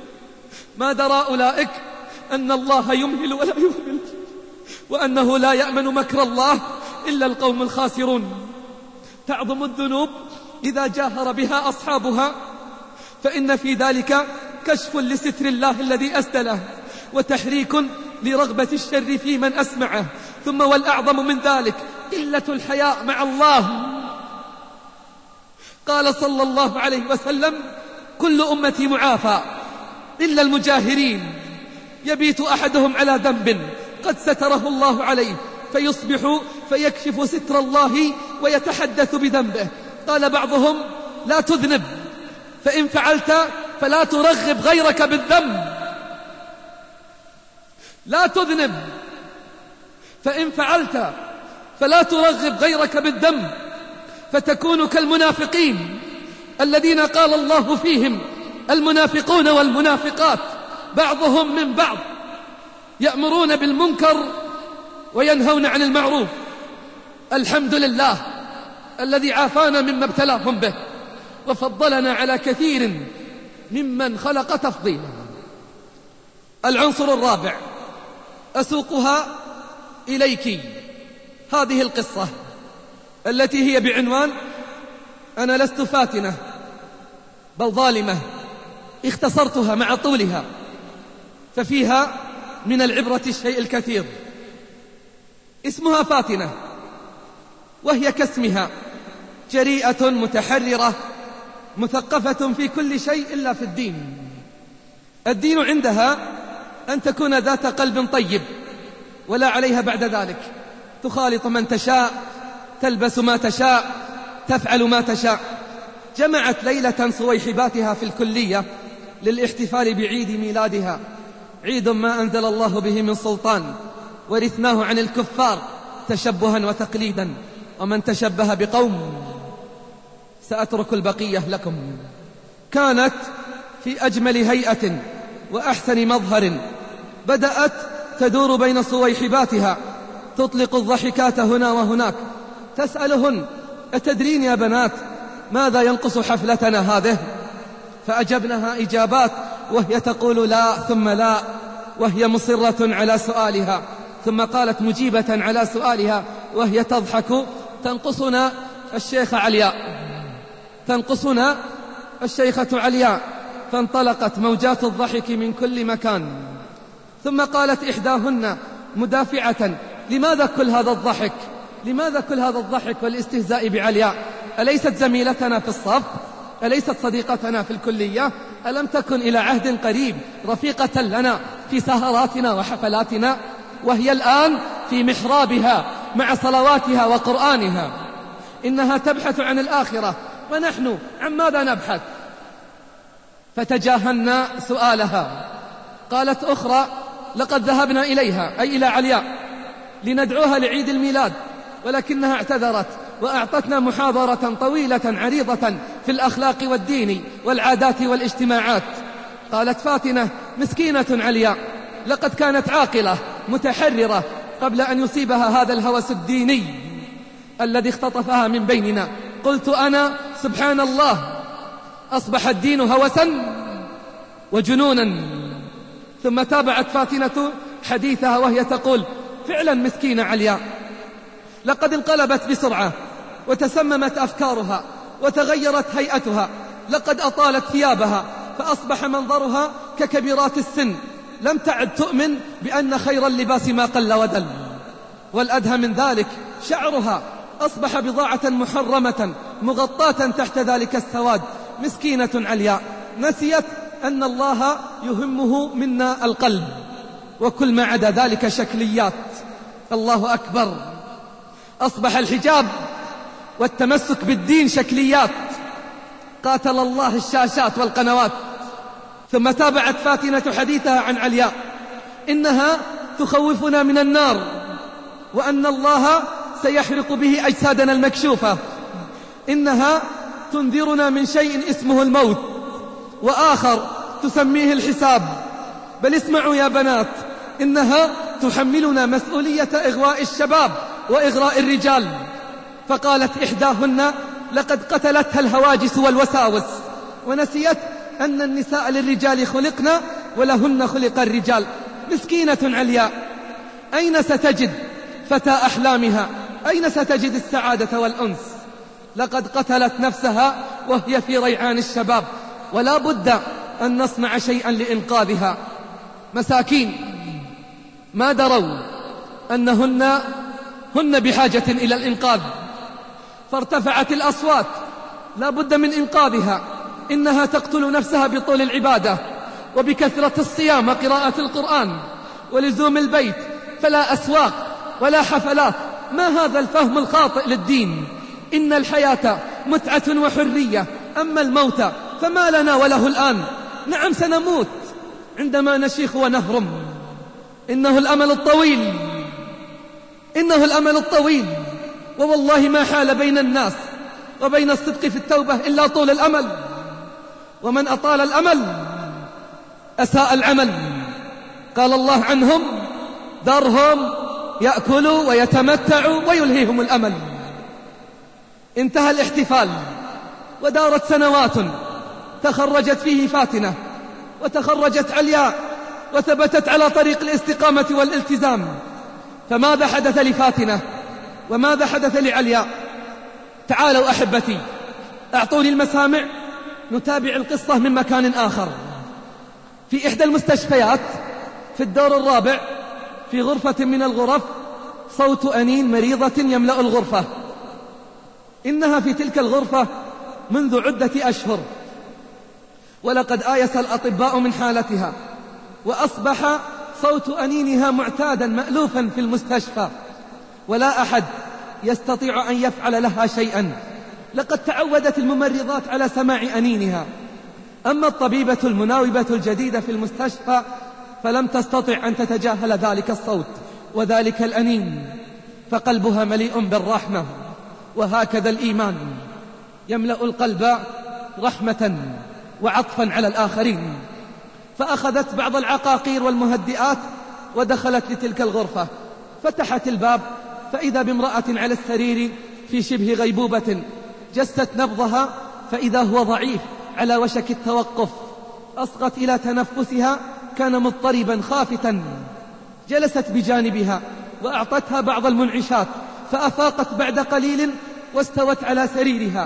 ما درى أولئك أن الله يمهل ولا يهمل، وأنه لا يأمن مكر الله إلا القوم الخاسرون. تعظم الذنوب إذا جاهر بها أصحابها، فإن في ذلك كشف لستر الله الذي أسدله، وتحريك لرغبة الشر في من أسمعه. ثم والأعظم من ذلك قلة الحياء مع الله. قال صلى الله عليه وسلم: كل أمتي معافى إلا المجاهرين. يبيت أحدهم على ذنب قد ستره الله عليه فيصبح فيكشف ستر الله ويتحدث بذنبه. قال بعضهم: لا تذنب، فإن فعلت فلا ترغب غيرك بالذنب. لا تذنب فإن فعلت فلا ترغب غيرك بالدم فتكون كالمنافقين الذين قال الله فيهم المنافقون والمنافقات بعضهم من بعض يأمرون بالمنكر وينهون عن المعروف. الحمد لله الذي عافانا مما ابتلاهم به وفضلنا على كثير ممن خلق تفضيلا. العنصر الرابع أسوقها إليك هذه القصة التي هي بعنوان أنا لست فاتنة بل ظالمة. اختصرتها مع طولها ففيها من العبرة الشيء الكثير. اسمها فاتنة وهي كاسمها جريئة متحررة مثقفة في كل شيء إلا في الدين. الدين عندها أن تكون ذات قلب طيب ولا عليها بعد ذلك، تخالط من تشاء، تلبس ما تشاء، تفعل ما تشاء. جمعت ليلة صويحباتها في الكلية للاحتفال بعيد ميلادها، عيد ما أنزل الله به من سلطان ورثناه عن الكفار تشبها وتقليدا، ومن تشبه بقوم سأترك البقية لكم. كانت في أجمل هيئة وأحسن مظهر، بدأت تدور بين صويحباتها تطلق الضحكات هنا وهناك، تسألهن أتدرين يا بنات ماذا ينقص حفلتنا هذه؟ فأجبنها إجابات وهي تقول لا ثم لا، وهي مصرة على سؤالها، ثم قالت مجيبة على سؤالها وهي تضحك تنقصنا الشيخة علياء، تنقصنا الشيخة علياء. فانطلقت موجات الضحك من كل مكان. ثم قالت إحداهن مدافعة لماذا كل هذا الضحك؟ لماذا كل هذا الضحك والاستهزاء بعلياء؟ أليست زميلتنا في الصف؟ أليست صديقتنا في الكلية؟ ألم تكن إلى عهد قريب رفيقة لنا في سهراتنا وحفلاتنا؟ وهي الآن في محرابها مع صلواتها وقرآنها. إنها تبحث عن الآخرة ونحن عن ماذا نبحث؟ فتجاهلنا سؤالها. قالت أخرى لقد ذهبنا إليها أي إلى علياء لندعوها لعيد الميلاد، ولكنها اعتذرت وأعطتنا محاضرة طويلة عريضة في الأخلاق والدين والعادات والاجتماعات. قالت فاتنة مسكينة علياء لقد كانت عاقلة متحررة قبل أن يصيبها هذا الهوس الديني الذي اختطفها من بيننا. قلت أنا سبحان الله أصبح الدين هوسا وجنونا. ثم تابعت فاتنة حديثها وهي تقول فعلا مسكينة علياء لقد انقلبت بسرعة وتسممت أفكارها وتغيرت هيئتها، لقد أطالت ثيابها فأصبح منظرها ككبيرات السن، لم تعد تؤمن بأن خير اللباس ما قل ودل. والأدهى من ذلك شعرها أصبح بضاعة محرمة مغطاة تحت ذلك السواد. مسكينة علياء نسيت أن الله يهمه منا القلب، وكل ما عدا ذلك شكليات. الله أكبر، أصبح الحجاب والتمسك بالدين شكليات. قاتل الله الشاشات والقنوات. ثم تابعت فاتنة حديثها عن علياء إنها تخوفنا من النار، وأن الله سيحرق به أجسادنا المكشوفة. إنها تنذرنا من شيء اسمه الموت، وآخر تسميه الحساب. بل اسمعوا يا بنات، إنها تحملنا مسؤولية إغواء الشباب وإغراء الرجال. فقالت إحداهن لقد قتلتها الهواجس والوساوس، ونسيت أن النساء للرجال خلقنا ولهن خلق الرجال. مسكينة علياء، أين ستجد فتى أحلامها؟ أين ستجد السعادة والأنس؟ لقد قتلت نفسها وهي في ريعان الشباب، ولا بد أن نصنع شيئا لإنقاذها. مساكين ما دروا أنهن هن بحاجة إلى الإنقاذ، فارتفعت الأصوات، لا بد من إنقاذها. إنها تقتل نفسها بطول العبادة وبكثرة الصيام وقراءة القرآن ولزوم البيت، فلا أسواق ولا حفلات. ما هذا الفهم الخاطئ للدين؟ إن الحياة متعة وحرية، أما الموت فما لنا وله الآن. نعم سنموت عندما نشيخ ونهرم، إنه الأمل الطويل إنه الأمل الطويل، ووالله ما حال بين الناس وبين الصدق في التوبة إلا طول الأمل، ومن أطال الأمل أساء العمل. قال الله عنهم: ذرهم يأكلوا ويتمتعوا ويلهيهم الأمل. انتهى الاحتفال ودارت سنوات، تخرجت فيه فاتنة وتخرجت علياء وثبتت على طريق الاستقامة والالتزام. فماذا حدث لفاتنة وماذا حدث لعلياء؟ تعالوا أحبتي، أعطوني المسامع، نتابع القصة من مكان آخر. في إحدى المستشفيات في الدور الرابع في غرفة من الغرف صوت أنين مريضة يملأ الغرفة. إنها في تلك الغرفة منذ عدة أشهر، ولقد آيس الأطباء من حالتها، وأصبح صوت أنينها معتادا مألوفا في المستشفى، ولا أحد يستطيع أن يفعل لها شيئا. لقد تعودت الممرضات على سماع أنينها، أما الطبيبة المناوبة الجديدة في المستشفى فلم تستطع أن تتجاهل ذلك الصوت وذلك الأنين، فقلبها مليء بالرحمة. وهكذا الإيمان يملأ القلب رحمة وعطفا على الآخرين. فأخذت بعض العقاقير والمهدئات ودخلت لتلك الغرفة، فتحت الباب فإذا بامرأة على السرير في شبه غيبوبة، جست نبضها فإذا هو ضعيف على وشك التوقف، أصغت إلى تنفسها، كان مضطربا خافتا. جلست بجانبها وأعطتها بعض المنعشات، فأفاقت بعد قليل واستوت على سريرها.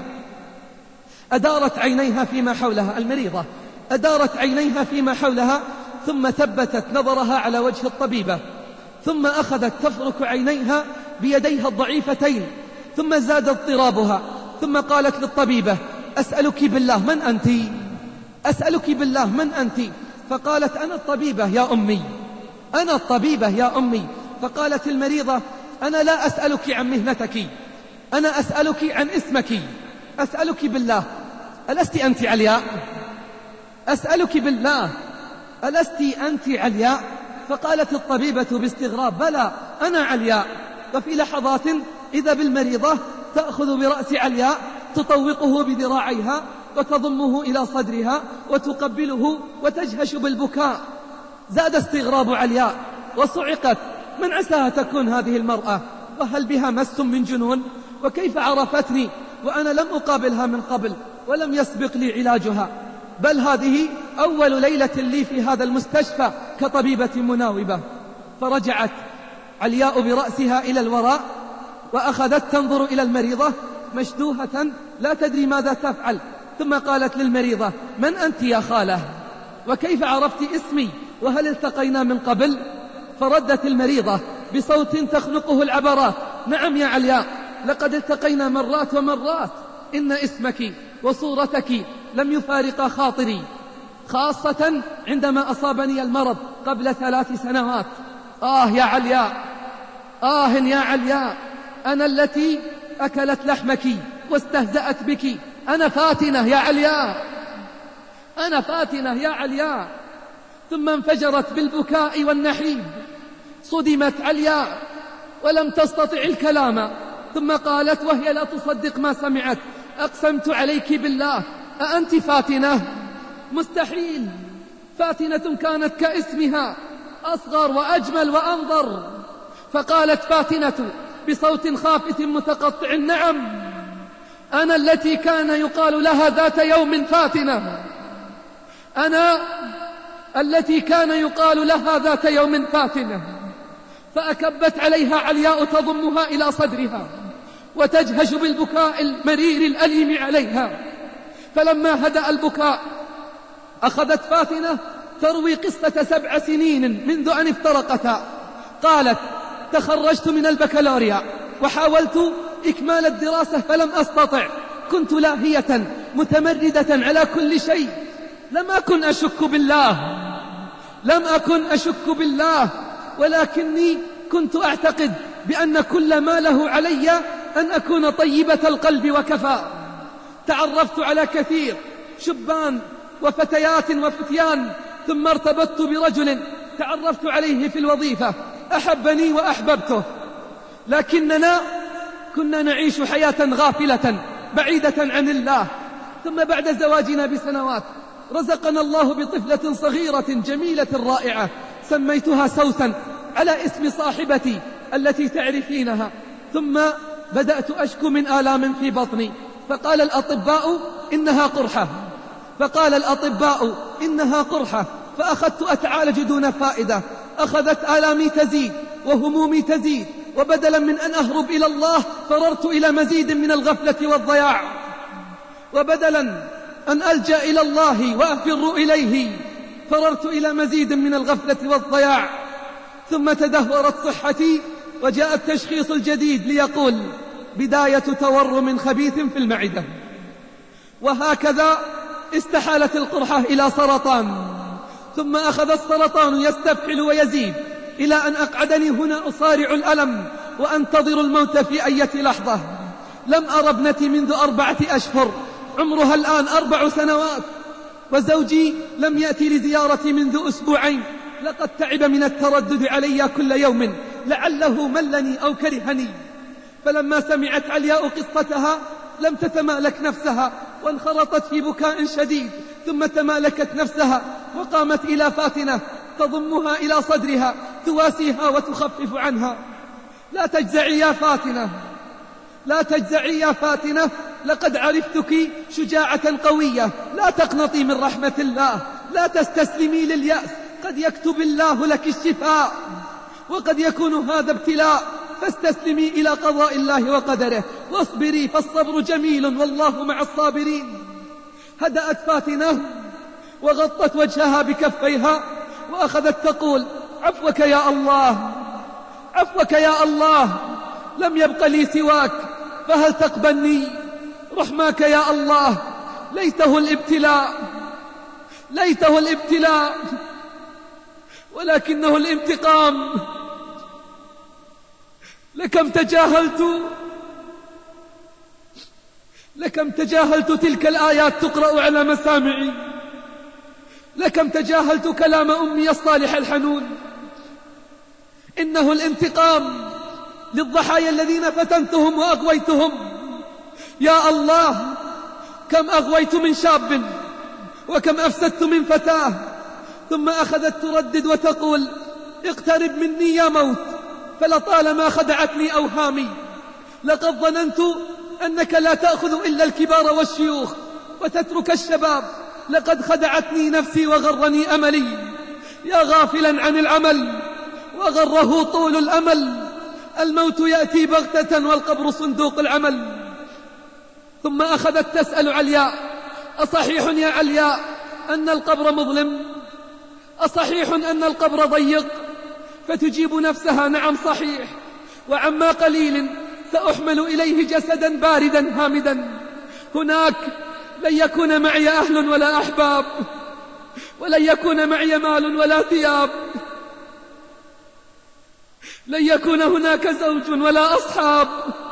أدارت عينيها فيما حولها، المريضة أدارت عينيها فيما حولها، ثم ثبتت نظرها على وجه الطبيبة، ثم أخذت تفرك عينيها بيديها الضعيفتين، ثم زاد اضطرابها، ثم قالت للطبيبة: أسألك بالله من أنت؟ أسألك بالله من أنت؟ فقالت: أنا الطبيبة يا أمي، أنا الطبيبة يا أمي. فقالت المريضة: أنا لا أسألك عن مهنتك، أنا أسألك عن اسمك، أسألك بالله ألست أنت علياء؟ أسألك بالله ألست أنت علياء؟ فقالت الطبيبة باستغراب: بلى أنا علياء. وفي لحظات إذا بالمريضة تأخذ برأس علياء تطوقه بذراعيها وتضمه إلى صدرها وتقبله وتجهش بالبكاء. زاد استغراب علياء وصعقت: من عساها تكون هذه المرأة؟ وهل بها مس من جنون؟ وكيف عرفتني وأنا لم أقابلها من قبل ولم يسبق لي علاجها؟ بل هذه أول ليلة لي في هذا المستشفى كطبيبة مناوبة. فرجعت علياء برأسها إلى الوراء وأخذت تنظر إلى المريضة مشدوهة لا تدري ماذا تفعل، ثم قالت للمريضة: من أنت يا خالة؟ وكيف عرفت اسمي؟ وهل التقينا من قبل؟ فردت المريضة بصوت تخنقه العبرات: نعم يا علياء، لقد التقينا مرات ومرات، إن اسمك وصورتك لم يفارق خاطري، خاصة عندما أصابني المرض قبل ثلاث سنوات. آه يا علياء، آه يا علياء، أنا التي أكلت لحمك واستهزأت بك، أنا فاتنة يا علياء، أنا فاتنة يا علياء. ثم انفجرت بالبكاء والنحيب. صدمت علياء ولم تستطع الكلام، ثم قالت وهي لا تصدق ما سمعت: أقسمت عليك بالله أأنت فاتنة؟ مستحيل، فاتنة كانت كاسمها، أصغر وأجمل وأنظر. فقالت فاتنة بصوت خافت متقطع: نعم، أنا التي كان يقال لها ذات يوم فاتنة، أنا التي كان يقال لها ذات يوم فاتنة. فأكبت عليها علياء تضمها إلى صدرها وتجهش بالبكاء المرير الأليم عليها. فلما هدأ البكاء أخذت فاتنة تروي قصة سبع سنين منذ أن افترقتا. قالت: تخرجت من البكالوريا وحاولت إكمال الدراسة فلم أستطع، كنت لاهية متمردة على كل شيء، لم أكن أشك بالله، لم أكن أشك بالله، ولكني كنت أعتقد بأن كل ما له علي أن أكون طيبة القلب وكفى. تعرفت على كثير شبان وفتيات وفتيان، ثم ارتبطت برجل تعرفت عليه في الوظيفة، أحبني وأحببته، لكننا كنا نعيش حياة غافلة بعيدة عن الله. ثم بعد زواجنا بسنوات رزقنا الله بطفلة صغيرة جميلة رائعة سميتها سوسن على اسم صاحبتي التي تعرفينها. ثم بدأت أشكو من آلام في بطني، فقال الأطباء إنها قرحة فقال الأطباء إنها قرحة فأخذت أتعالج دون فائدة. أخذت آلامي تزيد وهمومي تزيد، وبدلا من أن أهرب إلى الله فررت إلى مزيد من الغفلة والضياع، وبدلا أن ألجأ إلى الله وأفر إليه فررت إلى مزيد من الغفلة والضياع. ثم تدهورت صحتي وجاء التشخيص الجديد ليقول بداية تورم خبيث في المعدة. وهكذا استحالت القرحة إلى سرطان، ثم أخذ السرطان يستفحل ويزيد إلى أن أقعدني هنا أصارع الألم وأنتظر الموت في أي لحظة. لم أرى ابنتي منذ أربعة أشهر، عمرها الآن أربع سنوات، وزوجي لم يأتي لزيارتي منذ أسبوعين. لقد تعب من التردد علي كل يوم، لعله ملني أو كرهني. فلما سمعت علياء قصتها لم تتمالك نفسها وانخرطت في بكاء شديد، ثم تمالكت نفسها وقامت إلى فاتنة تضمها إلى صدرها تواسيها وتخفف عنها. لا تجزعي يا فاتنة، لا تجزعي يا فاتنة، لقد عرفتك شجاعة قوية. لا تقنطي من رحمة الله، لا تستسلمي لليأس، قد يكتب الله لك الشفاء وقد يكون هذا ابتلاء، فاستسلمي إلى قضاء الله وقدره واصبري، فالصبر جميل والله مع الصابرين. هدأت فاتنة وغطت وجهها بكفيها وأخذت تقول عفوك يا الله، عفوك يا الله، لم يبق لي سواك، فهل تقبلني؟ رحماك يا الله، ليته الابتلاء، ليته الابتلاء ولكنه الانتقام. لكم تجاهلت لكم تجاهلت تلك الآيات تقرأ على مسامعي، لكم تجاهلت كلام أمي الصالح الحنون. إنه الانتقام للضحايا الذين فتنتهم وأغويتهم. يا الله، كم أغويت من شاب وكم أفسدت من فتاة. ثم أخذت تردد وتقول اقترب مني يا موت، فلطالما خدعتني أوهامي. لقد ظننت أنك لا تأخذ إلا الكبار والشيوخ وتترك الشباب. لقد خدعتني نفسي وغرني أملي. يا غافلا عن العمل وغره طول الأمل، الموت يأتي بغتة والقبر صندوق العمل. ثم أخذت تسأل علياء أصحيح يا علياء أن القبر مظلم؟ أصحيح أن القبر ضيق؟ فتجيب نفسها نعم صحيح، وعما قليل سأحمل إليه جسدا باردا هامدا. هناك لن يكون معي أهل ولا أحباب، ولن يكون معي مال ولا ثياب، لن يكون هناك زوج ولا أصحاب.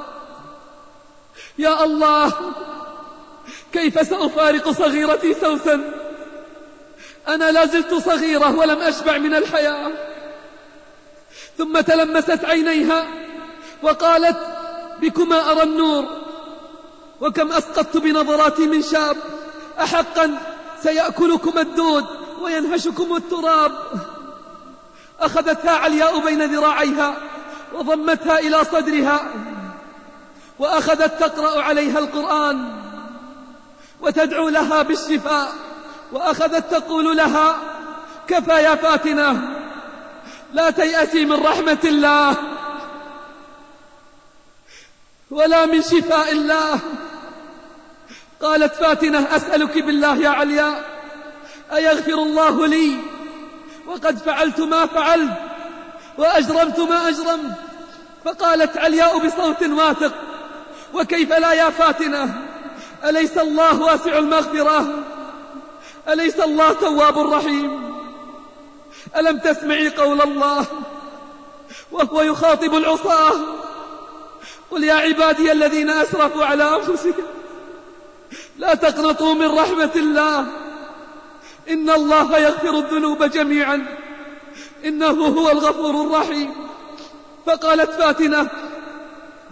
يا الله، كيف سأفارق صغيرتي سوسن؟ أنا لازلت صغيرة ولم أشبع من الحياة. ثم تلمست عينيها وقالت بكما أرى النور، وكم أسقطت بنظراتي من شاب. أحقا سيأكلكم الدود وينهشكم التراب. أخذتها علياء بين ذراعيها وضمتها إلى صدرها وأخذت تقرأ عليها القرآن وتدعو لها بالشفاء، وأخذت تقول لها كفى يا فاتنة، لا تيأسي من رحمة الله ولا من شفاء الله. قالت فاتنة أسألك بالله يا علياء أيغفر الله لي وقد فعلت ما فعلت وأجرمت ما أجرمت؟ فقالت علياء بصوت واثق وكيف لا يا فاتنة، أليس الله واسع المغفرة؟ أليس الله تواب رحيم؟ ألم تسمعي قول الله وهو يخاطب العصاة قل يا عبادي الذين أسرفوا على أنفسهم لا تقنطوا من رحمة الله إن الله يغفر الذنوب جميعا إنه هو الغفور الرحيم. فقالت فاتنة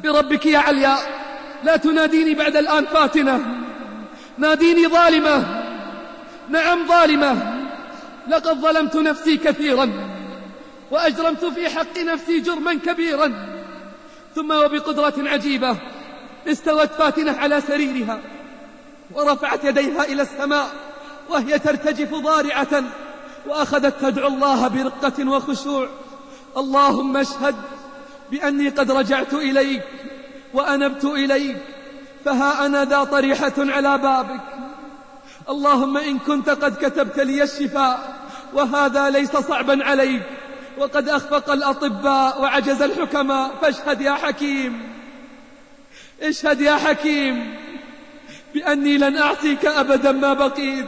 بربك يا علياء لا تناديني بعد الآن فاتنة، ناديني ظالمة، نعم ظالمة. لقد ظلمت نفسي كثيرا وأجرمت في حق نفسي جرما كبيرا. ثم وبقدرة عجيبة استوت فاتنة على سريرها ورفعت يديها إلى السماء وهي ترتجف ضارعة، وأخذت تدعو الله برقة وخشوع: اللهم اشهد بأني قد رجعت إليك وأنبت إليك، فها أنا ذا طريحة على بابك. اللهم إن كنت قد كتبت لي الشفاء وهذا ليس صعبا عليك، وقد أخفق الأطباء وعجز الحكماء، فاشهد يا حكيم، اشهد يا حكيم بأني لن أعصيك أبدا ما بقيت.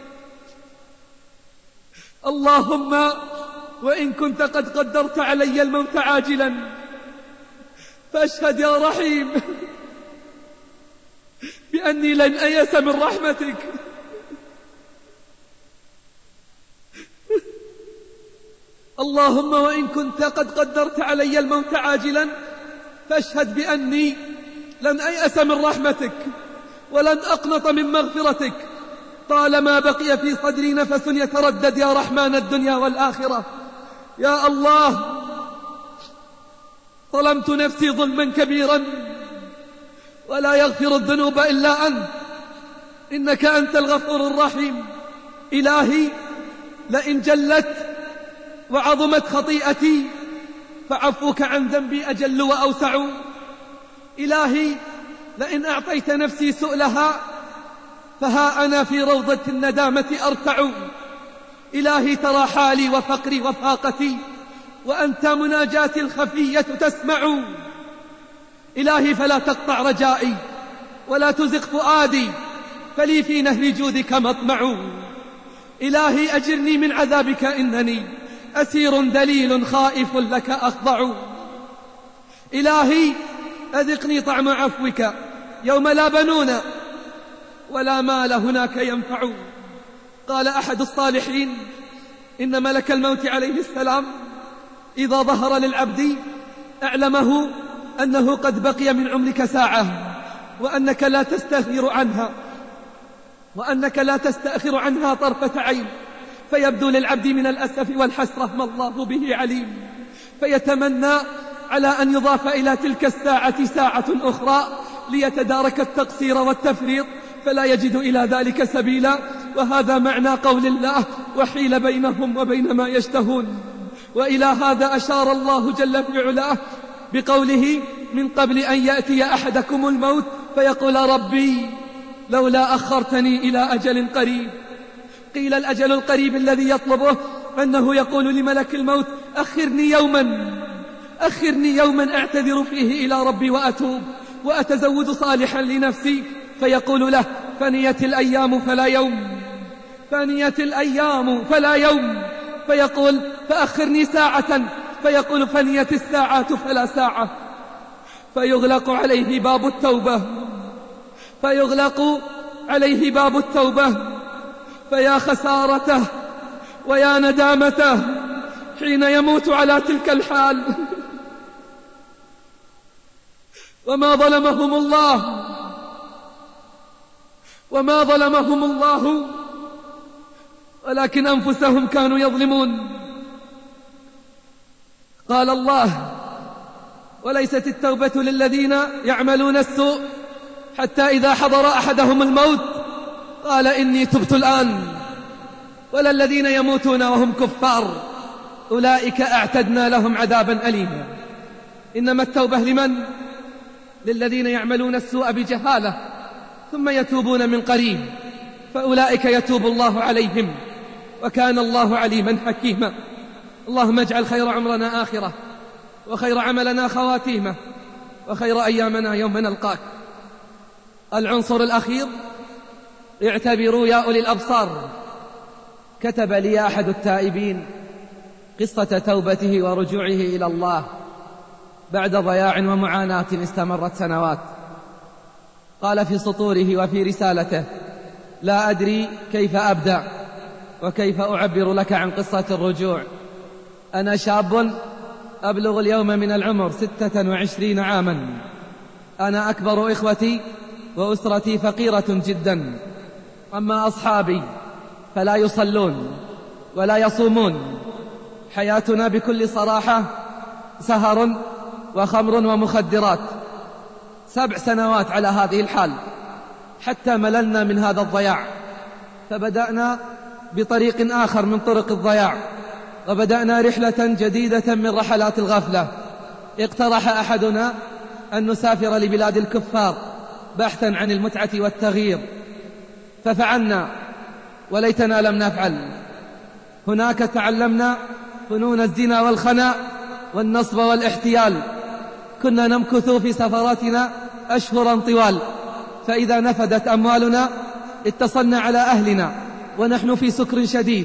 اللهم وإن كنت قد قدرت علي الموت عاجلا، فاشهد يا رحيم بأني لن أيأس من رحمتك. اللهم وإن كنت قد قدرت علي الموت عاجلا، فاشهد بأني لن أيأس من رحمتك ولن أقنط من مغفرتك طالما بقي في صدري نفس يتردد يا رحمن الدنيا والآخرة. يا الله، ظلمت نفسي ظلما كبيرا ولا يغفر الذنوب إلا أنت، إنك أنت الغفور الرحيم. إلهي، لئن جلت وعظمت خطيئتي فعفوك عن ذنبي أجل وأوسع. إلهي، لئن أعطيت نفسي سؤلها فها أنا في روضة الندامة أرتع. إلهي، ترى حالي وفقري وفاقتي، وأنت مناجاتي الخفية تسمع. إلهي، فلا تقطع رجائي ولا تزغ فؤادي، فلي في نهر جودك مطمع. إلهي، أجرني من عذابك، إنني أسير دليل خائف لك أخضع. إلهي، أذقني طعم عفوك يوم لا بنون ولا مال هناك ينفع. قال أحد الصالحين: إن ملك الموت عليه السلام إذا ظهر للعبد أعلمه أنه قد بقي من عمرك ساعة، وأنك لا تستأخر عنها وأنك لا تستأخر عنها طرفة عين، فيبدو للعبد من الأسف والحسرة ما الله به عليم، فيتمنى على أن يضاف إلى تلك الساعة ساعة أخرى ليتدارك التقصير والتفريط، فلا يجد إلى ذلك سبيلا. وهذا معنى قول الله: وحيل بينهم وبين ما يشتهون. وإلى هذا أشار الله جل في علاه بقوله: من قبل أن يأتي أحدكم الموت فيقول ربي لولا أخرتني إلى أجل قريب. قيل الأجل القريب الذي يطلبه أنه يقول لملك الموت: أخرني يوما أخرني يوما أعتذر فيه إلى ربي وأتوب وأتزود صالحا لنفسي. فيقول له: فنيت الأيام فلا يوم فنيت الأيام فلا يوم. فيقول: فأخرني ساعة. فيقول: فنيت الساعات فلا ساعة. فيغلق عليه باب التوبة فيغلق عليه باب التوبة فيا خسارته ويا ندامته حين يموت على تلك الحال. وما ظلمهم الله وما ظلمهم الله ولكن أنفسهم كانوا يظلمون. قال الله: وليست التوبة للذين يعملون السوء حتى إذا حضر أحدهم الموت قال إني تبت الآن، ولا الذين يموتون وهم كفار أولئك أعتدنا لهم عذابا أليما. إنما التوبة لمن؟ للذين يعملون السوء بجهالة ثم يتوبون من قريب، فأولئك يتوب الله عليهم، وكان الله عليما حكيما. اللهم اجعل خير عمرنا آخرة، وخير عملنا خواتيمه، وخير أيامنا يوم نلقاك. العنصر الأخير: اعتبروا يا أولي الأبصار. كتب لي أحد التائبين قصة توبته ورجوعه إلى الله بعد ضياع ومعاناة استمرت سنوات. قال في سطوره وفي رسالته: لا أدري كيف أبدأ وكيف أعبر لك عن قصة الرجوع. أنا شاب أبلغ اليوم من العمر ستة وعشرين عاما، أنا أكبر إخوتي وأسرتي فقيرة جدا، أما أصحابي فلا يصلون ولا يصومون. حياتنا بكل صراحة سهر وخمر ومخدرات. سبع سنوات على هذه الحال حتى مللنا من هذا الضياع، فبدأنا بطريق آخر من طرق الضياع، وبدأنا رحلة جديدة من رحلات الغفلة. اقترح أحدنا أن نسافر لبلاد الكفار بحثا عن المتعة والتغيير، ففعلنا وليتنا لم نفعل. هناك تعلمنا فنون الزنا والخناء والنصب والاحتيال. كنا نمكث في سفراتنا أشهرا طوال، فإذا نفدت أموالنا اتصلنا على أهلنا ونحن في سكر شديد،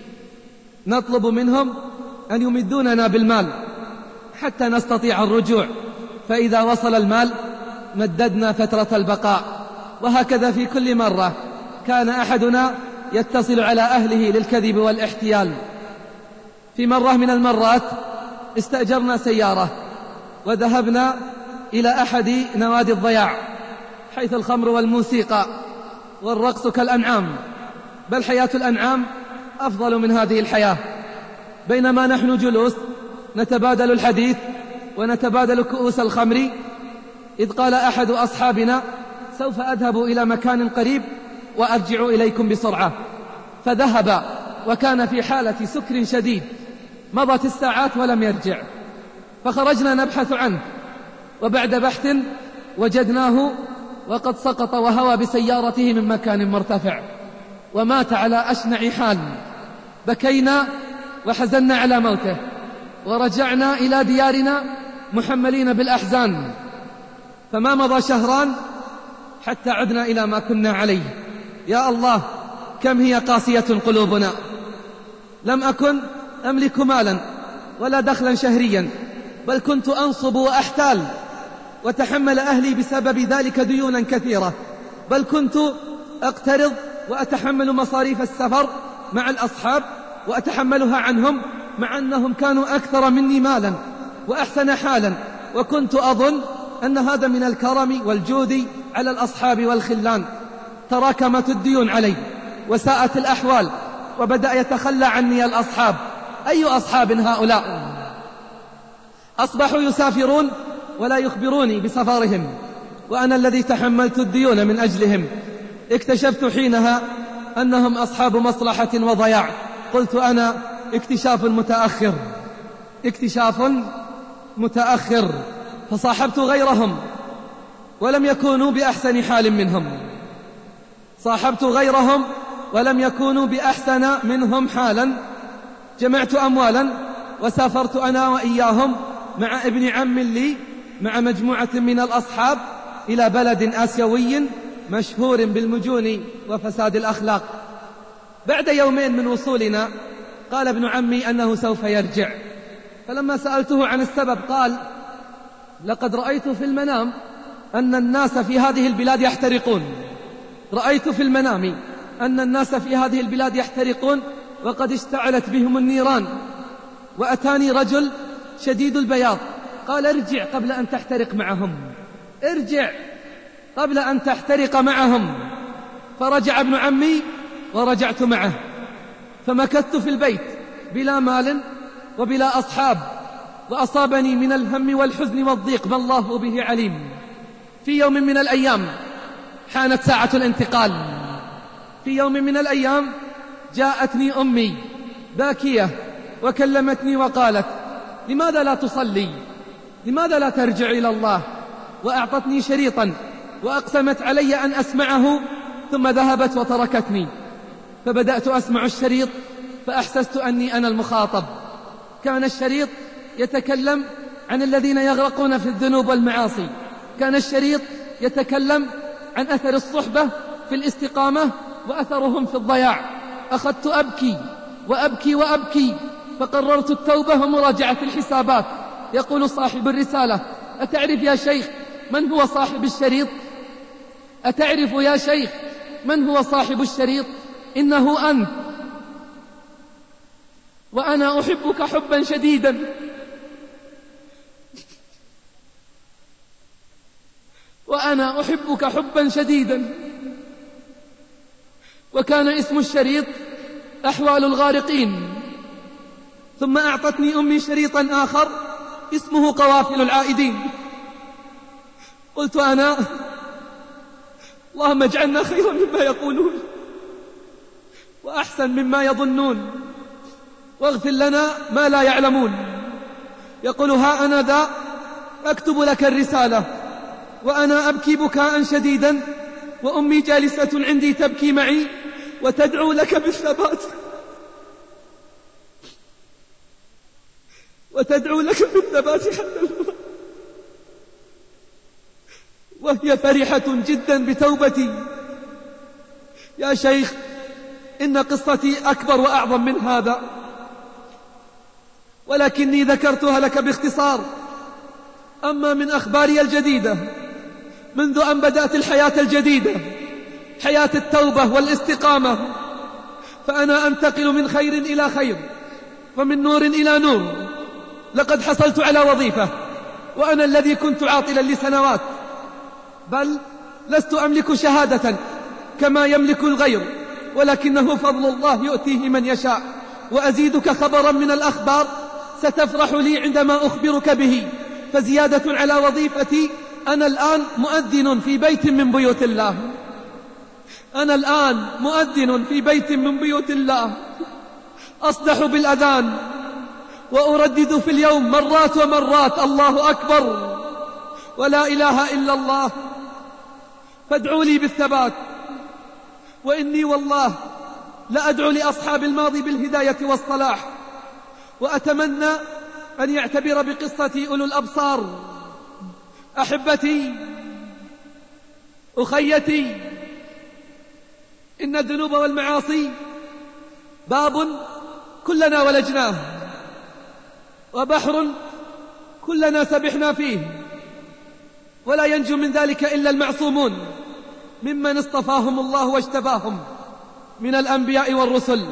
نطلب منهم أن يمدوننا بالمال حتى نستطيع الرجوع، فإذا وصل المال مددنا فترة البقاء. وهكذا في كل مرة كان أحدنا يتصل على أهله للكذب والاحتيال. في مرة من المرات استأجرنا سيارة وذهبنا إلى أحد نوادي الضياع، حيث الخمر والموسيقى والرقص كالأنعام، بل حياة الأنعام أفضل من هذه الحياة. بينما نحن جلوس نتبادل الحديث ونتبادل كؤوس الخمر، إذ قال أحد أصحابنا: سوف أذهب إلى مكان قريب وأرجع إليكم بسرعة. فذهب وكان في حالة سكر شديد، مضت الساعات ولم يرجع، فخرجنا نبحث عنه، وبعد بحث وجدناه وقد سقط وهوى بسيارته من مكان مرتفع ومات على أشنع حال. بكينا وحزنا على موته، ورجعنا إلى ديارنا محملين بالأحزان. فما مضى شهران حتى عدنا إلى ما كنا عليه. يا الله، كم هي قاسية قلوبنا. لم أكن أملك مالا ولا دخلا شهريا، بل كنت أنصب وأحتال، وتحمل أهلي بسبب ذلك ديونا كثيرة، بل كنت أقترض وأتحمل مصاريف السفر مع الأصحاب وأتحملها عنهم، مع أنهم كانوا أكثر مني مالا وأحسن حالا، وكنت أظن أن هذا من الكرم والجود على الأصحاب والخلان. تراكمت الديون علي وساءت الأحوال، وبدأ يتخلى عني الأصحاب. أي أصحاب هؤلاء؟ أصبحوا يسافرون ولا يخبروني بسفرهم، وأنا الذي تحملت الديون من أجلهم. اكتشفت حينها أنهم أصحاب مصلحة وضياع. قلت أنا: اكتشاف متأخر، اكتشاف متأخر. فصاحبت غيرهم ولم يكونوا بأحسن حال منهم، صاحبت غيرهم ولم يكونوا بأحسن منهم حالا. جمعت أموالا وسافرت أنا وإياهم مع ابن عم لي مع مجموعة من الأصحاب إلى بلد آسيوي مشهور بالمجون وفساد الأخلاق. بعد يومين من وصولنا قال ابن عمي أنه سوف يرجع، فلما سألته عن السبب قال: لقد رأيت في المنام أن الناس في هذه البلاد يحترقون، رأيت في المنام أن الناس في هذه البلاد يحترقون وقد اشتعلت بهم النيران، وأتاني رجل شديد البياض قال: ارجع قبل أن تحترق معهم، ارجع قبل أن تحترق معهم. فرجع ابن عمي ورجعت معه، فمكثت في البيت بلا مال وبلا أصحاب، وأصابني من الهم والحزن والضيق ما الله به عليم. في يوم من الأيام حانت ساعة الانتقال. في يوم من الأيام جاءتني أمي باكية وكلمتني وقالت: لماذا لا تصلي؟ لماذا لا ترجع إلى الله؟ وأعطتني شريطا وأقسمت علي أن أسمعه، ثم ذهبت وتركتني. فبدأت أسمع الشريط فأحسست أني أنا المخاطب. كان الشريط يتكلم عن الذين يغرقون في الذنوب والمعاصي، كان الشريط يتكلم عن أثر الصحبة في الاستقامة وأثرهم في الضياع. أخذت أبكي وأبكي وأبكي، فقررت التوبة ومراجعة الحسابات. يقول صاحب الرسالة: أتعرف يا شيخ من هو صاحب الشريط؟ أتعرف يا شيخ من هو صاحب الشريط؟ إنه أنت، وأنا أحبك حبا شديدا. وأنا أحبك حبا شديدا. وكان اسم الشريط أحوال الغارقين. ثم أعطتني أمي شريطا آخر اسمه قوافل العائدين. قلت أنا: اللهم اجعلنا خيرا مما يقولون وأحسن مما يظنون، واغفر لنا ما لا يعلمون. يقول: ها أنا ذا أكتب لك الرسالة وأنا أبكي بكاء شديدا، وأمي جالسة عندي تبكي معي وتدعو لك بالثبات وتدعو لك بالثبات حتى الممات، وهي فرحة جدا بتوبتي. يا شيخ، إن قصتي أكبر وأعظم من هذا، ولكني ذكرتها لك باختصار. أما من أخباري الجديدة منذ أن بدأت الحياة الجديدة، حياة التوبة والاستقامة، فأنا أنتقل من خير إلى خير ومن نور إلى نور. لقد حصلت على وظيفة وأنا الذي كنت عاطلا لسنوات، بل لست أملك شهادة كما يملك الغير، ولكنه فضل الله يؤتيه من يشاء. وأزيدك خبرا من الأخبار ستفرح لي عندما أخبرك به. فزيادة على وظيفتي، أنا الآن مؤذن في بيت من بيوت الله. أنا الآن مؤذن في بيت من بيوت الله، أصدح بالأذان وأردد في اليوم مرات ومرات: الله أكبر ولا إله إلا الله. فادعوا لي بالثبات، وإني والله لأدعو لأصحاب الماضي بالهداية والصلاح، وأتمنى أن يعتبر بقصتي أولو الأبصار. أحبتي، أخيتي، إن الذنوب والمعاصي باب كلنا ولجناه، وبحر كلنا سبحنا فيه، ولا ينجو من ذلك إلا المعصومون ممن اصطفاهم الله واجتباهم من الأنبياء والرسل.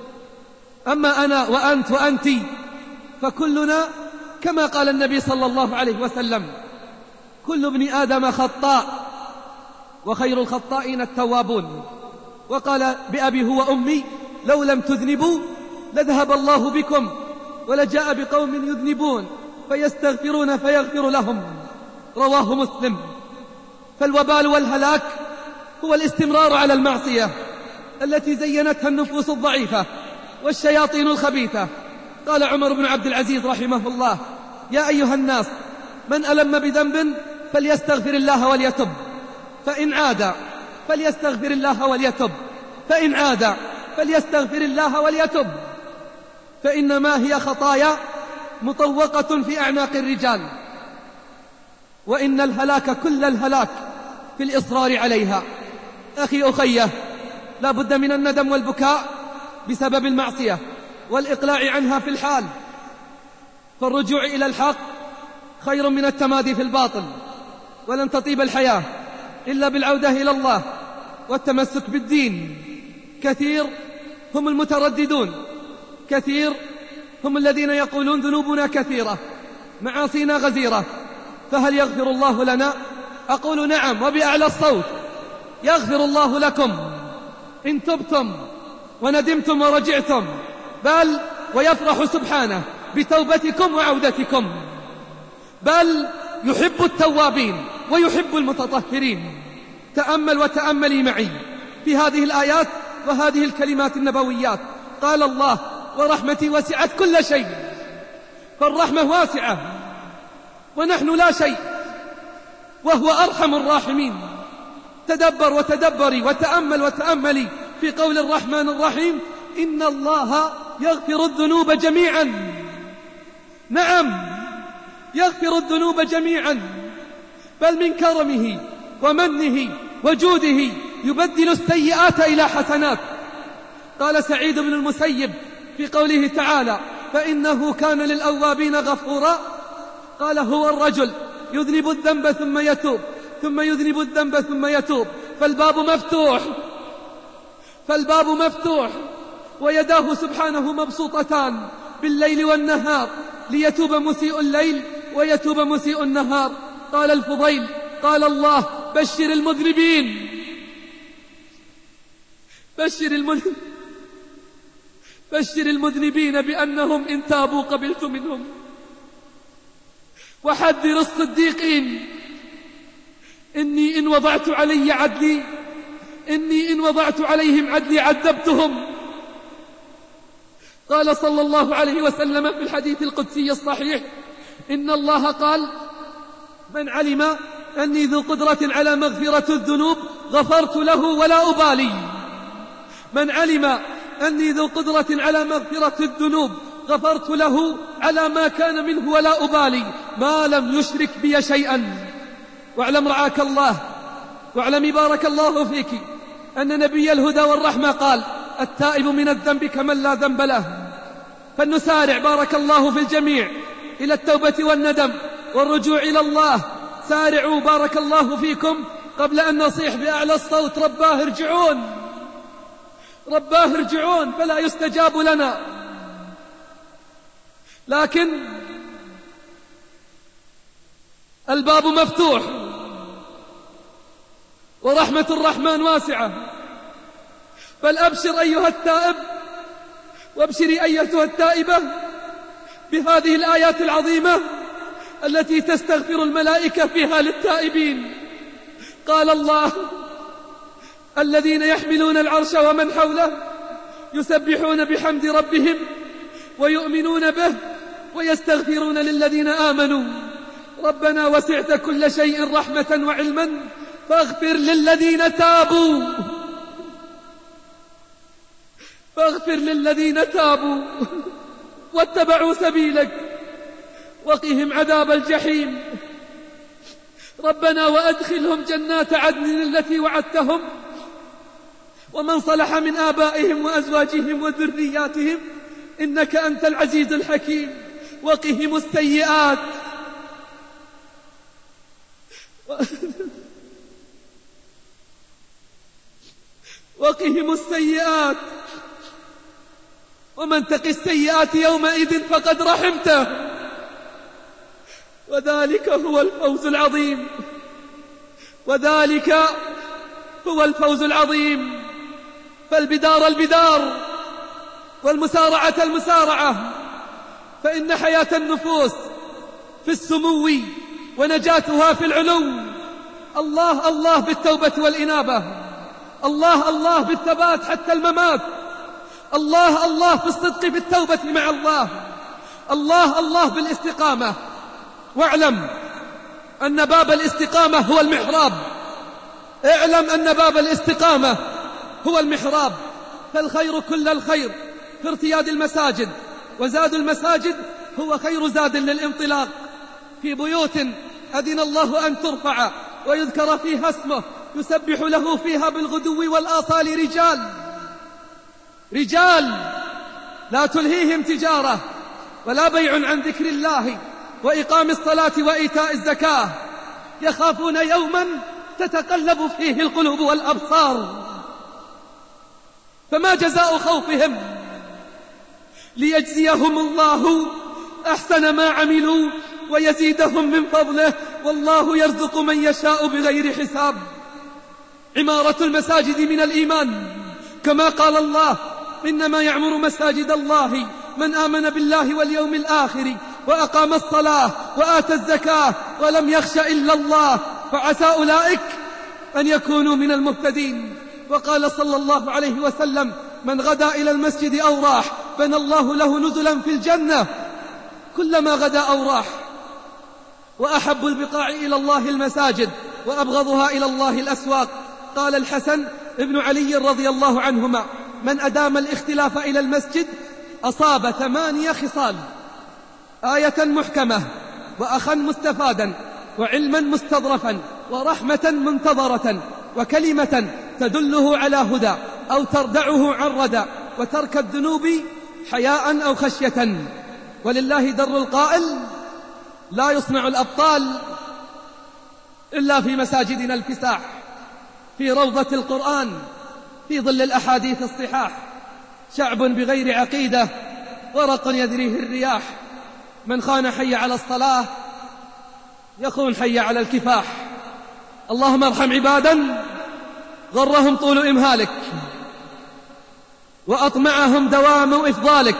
أما أنا وأنت وأنت فكلنا كما قال النبي صلى الله عليه وسلم: كل ابن آدم خطاء وخير الخطائين التوابون. وقال بأبي هو أمي: لو لم تذنبوا لذهب الله بكم ولجاء بقوم يذنبون فيستغفرون فيغفر لهم. رواه مسلم. فالوبال والهلاك هو الاستمرار على المعصية التي زينتها النفوس الضعيفة والشياطين الخبيثة. قال عمر بن عبد العزيز رحمه الله: يا أيها الناس، من ألم بذنب فليستغفر الله وليتب، فإن عاد فليستغفر الله وليتب، فإن عاد فليستغفر الله وليتب، فإنما هي خطايا مطوقة في أعناق الرجال، وإن الهلاك كل الهلاك في الإصرار عليها. أخي أخيه، لا بد من الندم والبكاء بسبب المعصية والإقلاع عنها في الحال، فالرجوع إلى الحق خير من التمادي في الباطل. ولن تطيب الحياة إلا بالعودة إلى الله والتمسك بالدين. كثير هم المترددون، كثير هم الذين يقولون ذنوبنا كثيرة، معاصينا غزيرة، فهل يغفر الله لنا؟ أقول نعم وبأعلى الصوت: يغفر الله لكم إن تبتم وندمتم ورجعتم، بل ويفرح سبحانه بتوبتكم وعودتكم، بل يحب التوابين ويحب المتطهرين. تأمل وتأملي معي في هذه الآيات وهذه الكلمات النبويات. قال الله: ورحمتي وسعت كل شيء. فالرحمة واسعة ونحن لا شيء، وهو أرحم الراحمين. تدبر وتدبري وتأمل وتأملي في قول الرحمن الرحيم: إن الله يغفر الذنوب جميعا. نعم، يغفر الذنوب جميعا، بل من كرمه ومنه وجوده يبدل السيئات إلى حسنات. قال سعيد بن المسيب في قوله تعالى: فإنه كان للأوابين غفورا. قال: هو الرجل يذنب الذنب ثم يتوب، ثم يذنب الذنب ثم يتوب، فالباب مفتوح، فالباب مفتوح ويداه سبحانه مبسوطتان بالليل والنهار ليتوب مسيء الليل ويتوب مسيء النهار. قال الفضيل: قال الله: بشر المذنبين بشر المذنبين بشر المذنبين بأنهم إن تابوا قبلت منهم، وحذر الصديقين إني إن وضعت علي عدلي إني إن وضعت عليهم عدلي عذبتهم. قال صلى الله عليه وسلم في الحديث القدسي الصحيح: إن الله قال: من علم أني ذو قدرة على مغفرة الذنوب غفرت له ولا أبالي. من علم أني ذو قدرة على مغفرة الذنوب غفرت له على ما كان منه ولا أبالي ما لم يشرك بي شيئا. واعلم رعاك الله، واعلم بارك الله فيك، أن نبي الهدى والرحمة قال: التائب من الذنب كمن لا ذنب له. فلنسارع بارك الله في الجميع إلى التوبة والندم والرجوع إلى الله. سارعوا بارك الله فيكم قبل أن نصيح بأعلى الصوت: رباه ارجعون، رباه ارجعون، فلا يستجاب لنا. لكن الباب مفتوح ورحمة الرحمن واسعة، فالأبشر أيها التائب، وابشري أيتها التائبة بهذه الآيات العظيمة التي تستغفر الملائكة فيها للتائبين. قال الله: الذين يحملون العرش ومن حوله يسبحون بحمد ربهم ويؤمنون به ويستغفرون للذين آمنوا ربنا وسعت كل شيء رحمة وعلما فاغفر للذين تابوا فاغفر للذين تابوا واتبعوا سبيلك وقهم عذاب الجحيم. ربنا وأدخلهم جنات عدن التي وعدتهم ومن صلح من آبائهم وأزواجهم وذرياتهم إنك أنت العزيز الحكيم. وقهم السيئات وقهم السيئات ومن تق السيئات يومئذ فقد رحمته وذلك هو الفوز العظيم وذلك هو الفوز العظيم. فالبدار البدار والمسارعة المسارعة، فإن حياة النفوس في السمو ونجاتها في العلو. الله الله بالتوبة والإنابة، الله الله بالثبات حتى الممات، الله الله في الصدق في التوبة مع الله، الله الله بالاستقامة. واعلم أن باب الاستقامة هو المحراب، اعلم أن باب الاستقامة هو المحراب. فالخير كل الخير في ارتياد المساجد، وزاد المساجد هو خير زاد للانطلاق. في بيوت أذن الله أن ترفع ويذكر فيها اسمه يسبح له فيها بالغدو والآصال رجال رجال لا تلهيهم تجارة ولا بيع عن ذكر الله وإقام الصلاة وإيتاء الزكاة يخافون يوما تتقلب فيه القلوب والأبصار. فما جزاء خوفهم؟ ليجزيهم الله أحسن ما عملوا ويزيدهم من فضله، والله يرزق من يشاء بغير حساب. عمارة المساجد من الإيمان، كما قال الله: إنما يعمر مساجد الله من آمن بالله واليوم الآخر وأقام الصلاة وآتى الزكاة ولم يخش إلا الله فعسى أولئك أن يكونوا من المهتدين. وقال صلى الله عليه وسلم: من غدا إلى المسجد أو راح بنى الله له نزلا في الجنة كلما غدا أو راح. وأحب البقاع إلى الله المساجد وأبغضها إلى الله الأسواق. قال الحسن ابن علي رضي الله عنهما: من أدام الاختلاف إلى المسجد أصاب ثمانية خصال: آية محكمة، وأخا مستفادا، وعلما مستظرفا، ورحمة منتظرة، وكلمة تدله على هدى أو تردعه عن ردى، وترك الذنوب حياء أو خشية. ولله در القائل: لا يصنع الأبطال إلا في مساجدنا الفساح، في روضة القرآن، في ظل الأحاديث الصحاح. شعب بغير عقيدة ورق يدريه الرياح. من خان حي على الصلاة يخون حي على الكفاح. اللهم ارحم عبادا غرهم طول إمهالك وأطمعهم دوام إفضالك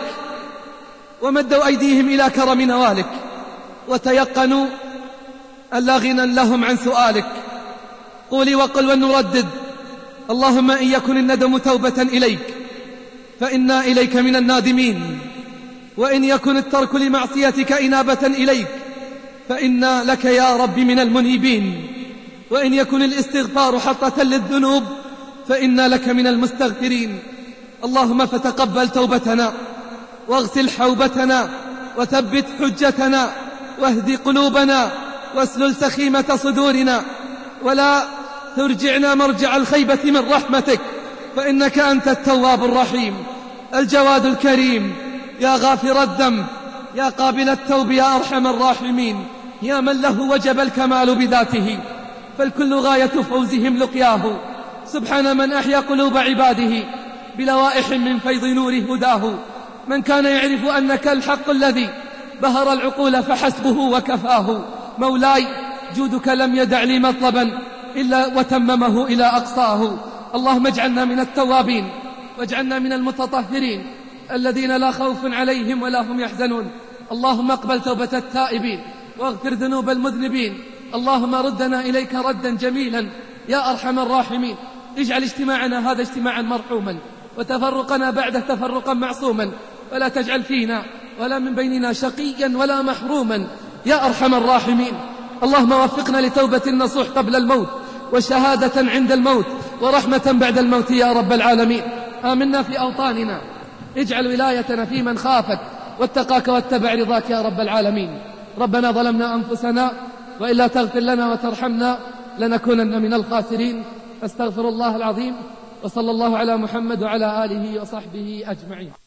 ومدوا أيديهم إلى كرم نوالك وتيقنوا أن لا غنى لهم عن سؤالك. قولي وقل ونردد اللهم إن يكن الندم توبة إليك فإنا إليك من النادمين، وإن يكن الترك لمعصيتك إنابة إليك فإنا لك يا رب من المنيبين، وإن يكن الاستغفار حطة للذنوب فإنا لك من المستغفرين. اللهم فتقبل توبتنا واغسل حوبتنا وثبت حجتنا واهد قلوبنا واسلل سخيمة صدورنا، ولا ترجعنا مرجع الخيبة من رحمتك، فإنك أنت التواب الرحيم الجواد الكريم، يا غافر الذنب يا قابل التوب يا أرحم الراحمين، يا من له وجب الكمال بذاته فالكل غاية فوزهم لقياه. سبحان من أحيا قلوب عباده بلوائح من فيض نور هداه، من كان يعرف أنك الحق الذي بهر العقول فحسبه وكفاه. مولاي جودك لم يدع لي مطلبا إلا وتممه إلى أقصاه. اللهم اجعلنا من التوابين واجعلنا من المتطهرين الذين لا خوف عليهم ولا هم يحزنون. اللهم اقبل توبة التائبين واغفر ذنوب المذنبين. اللهم ردنا إليك ردا جميلا يا أرحم الراحمين. اجعل اجتماعنا هذا اجتماعا مرحوما وتفرقنا بعده تفرقا معصوما، ولا تجعل فينا ولا من بيننا شقيا ولا محروما يا أرحم الراحمين. اللهم وفقنا لتوبة النصوح قبل الموت وشهادة عند الموت ورحمة بعد الموت يا رب العالمين. آمنا في أوطاننا، اجعل ولايتنا في من خافك واتقاك واتبع رضاك يا رب العالمين. ربنا ظلمنا أنفسنا وإلا تغفر لنا وترحمنا لنكونن من الخاسرين. أستغفر الله العظيم، وصلى الله على محمد وعلى آله وصحبه أجمعين.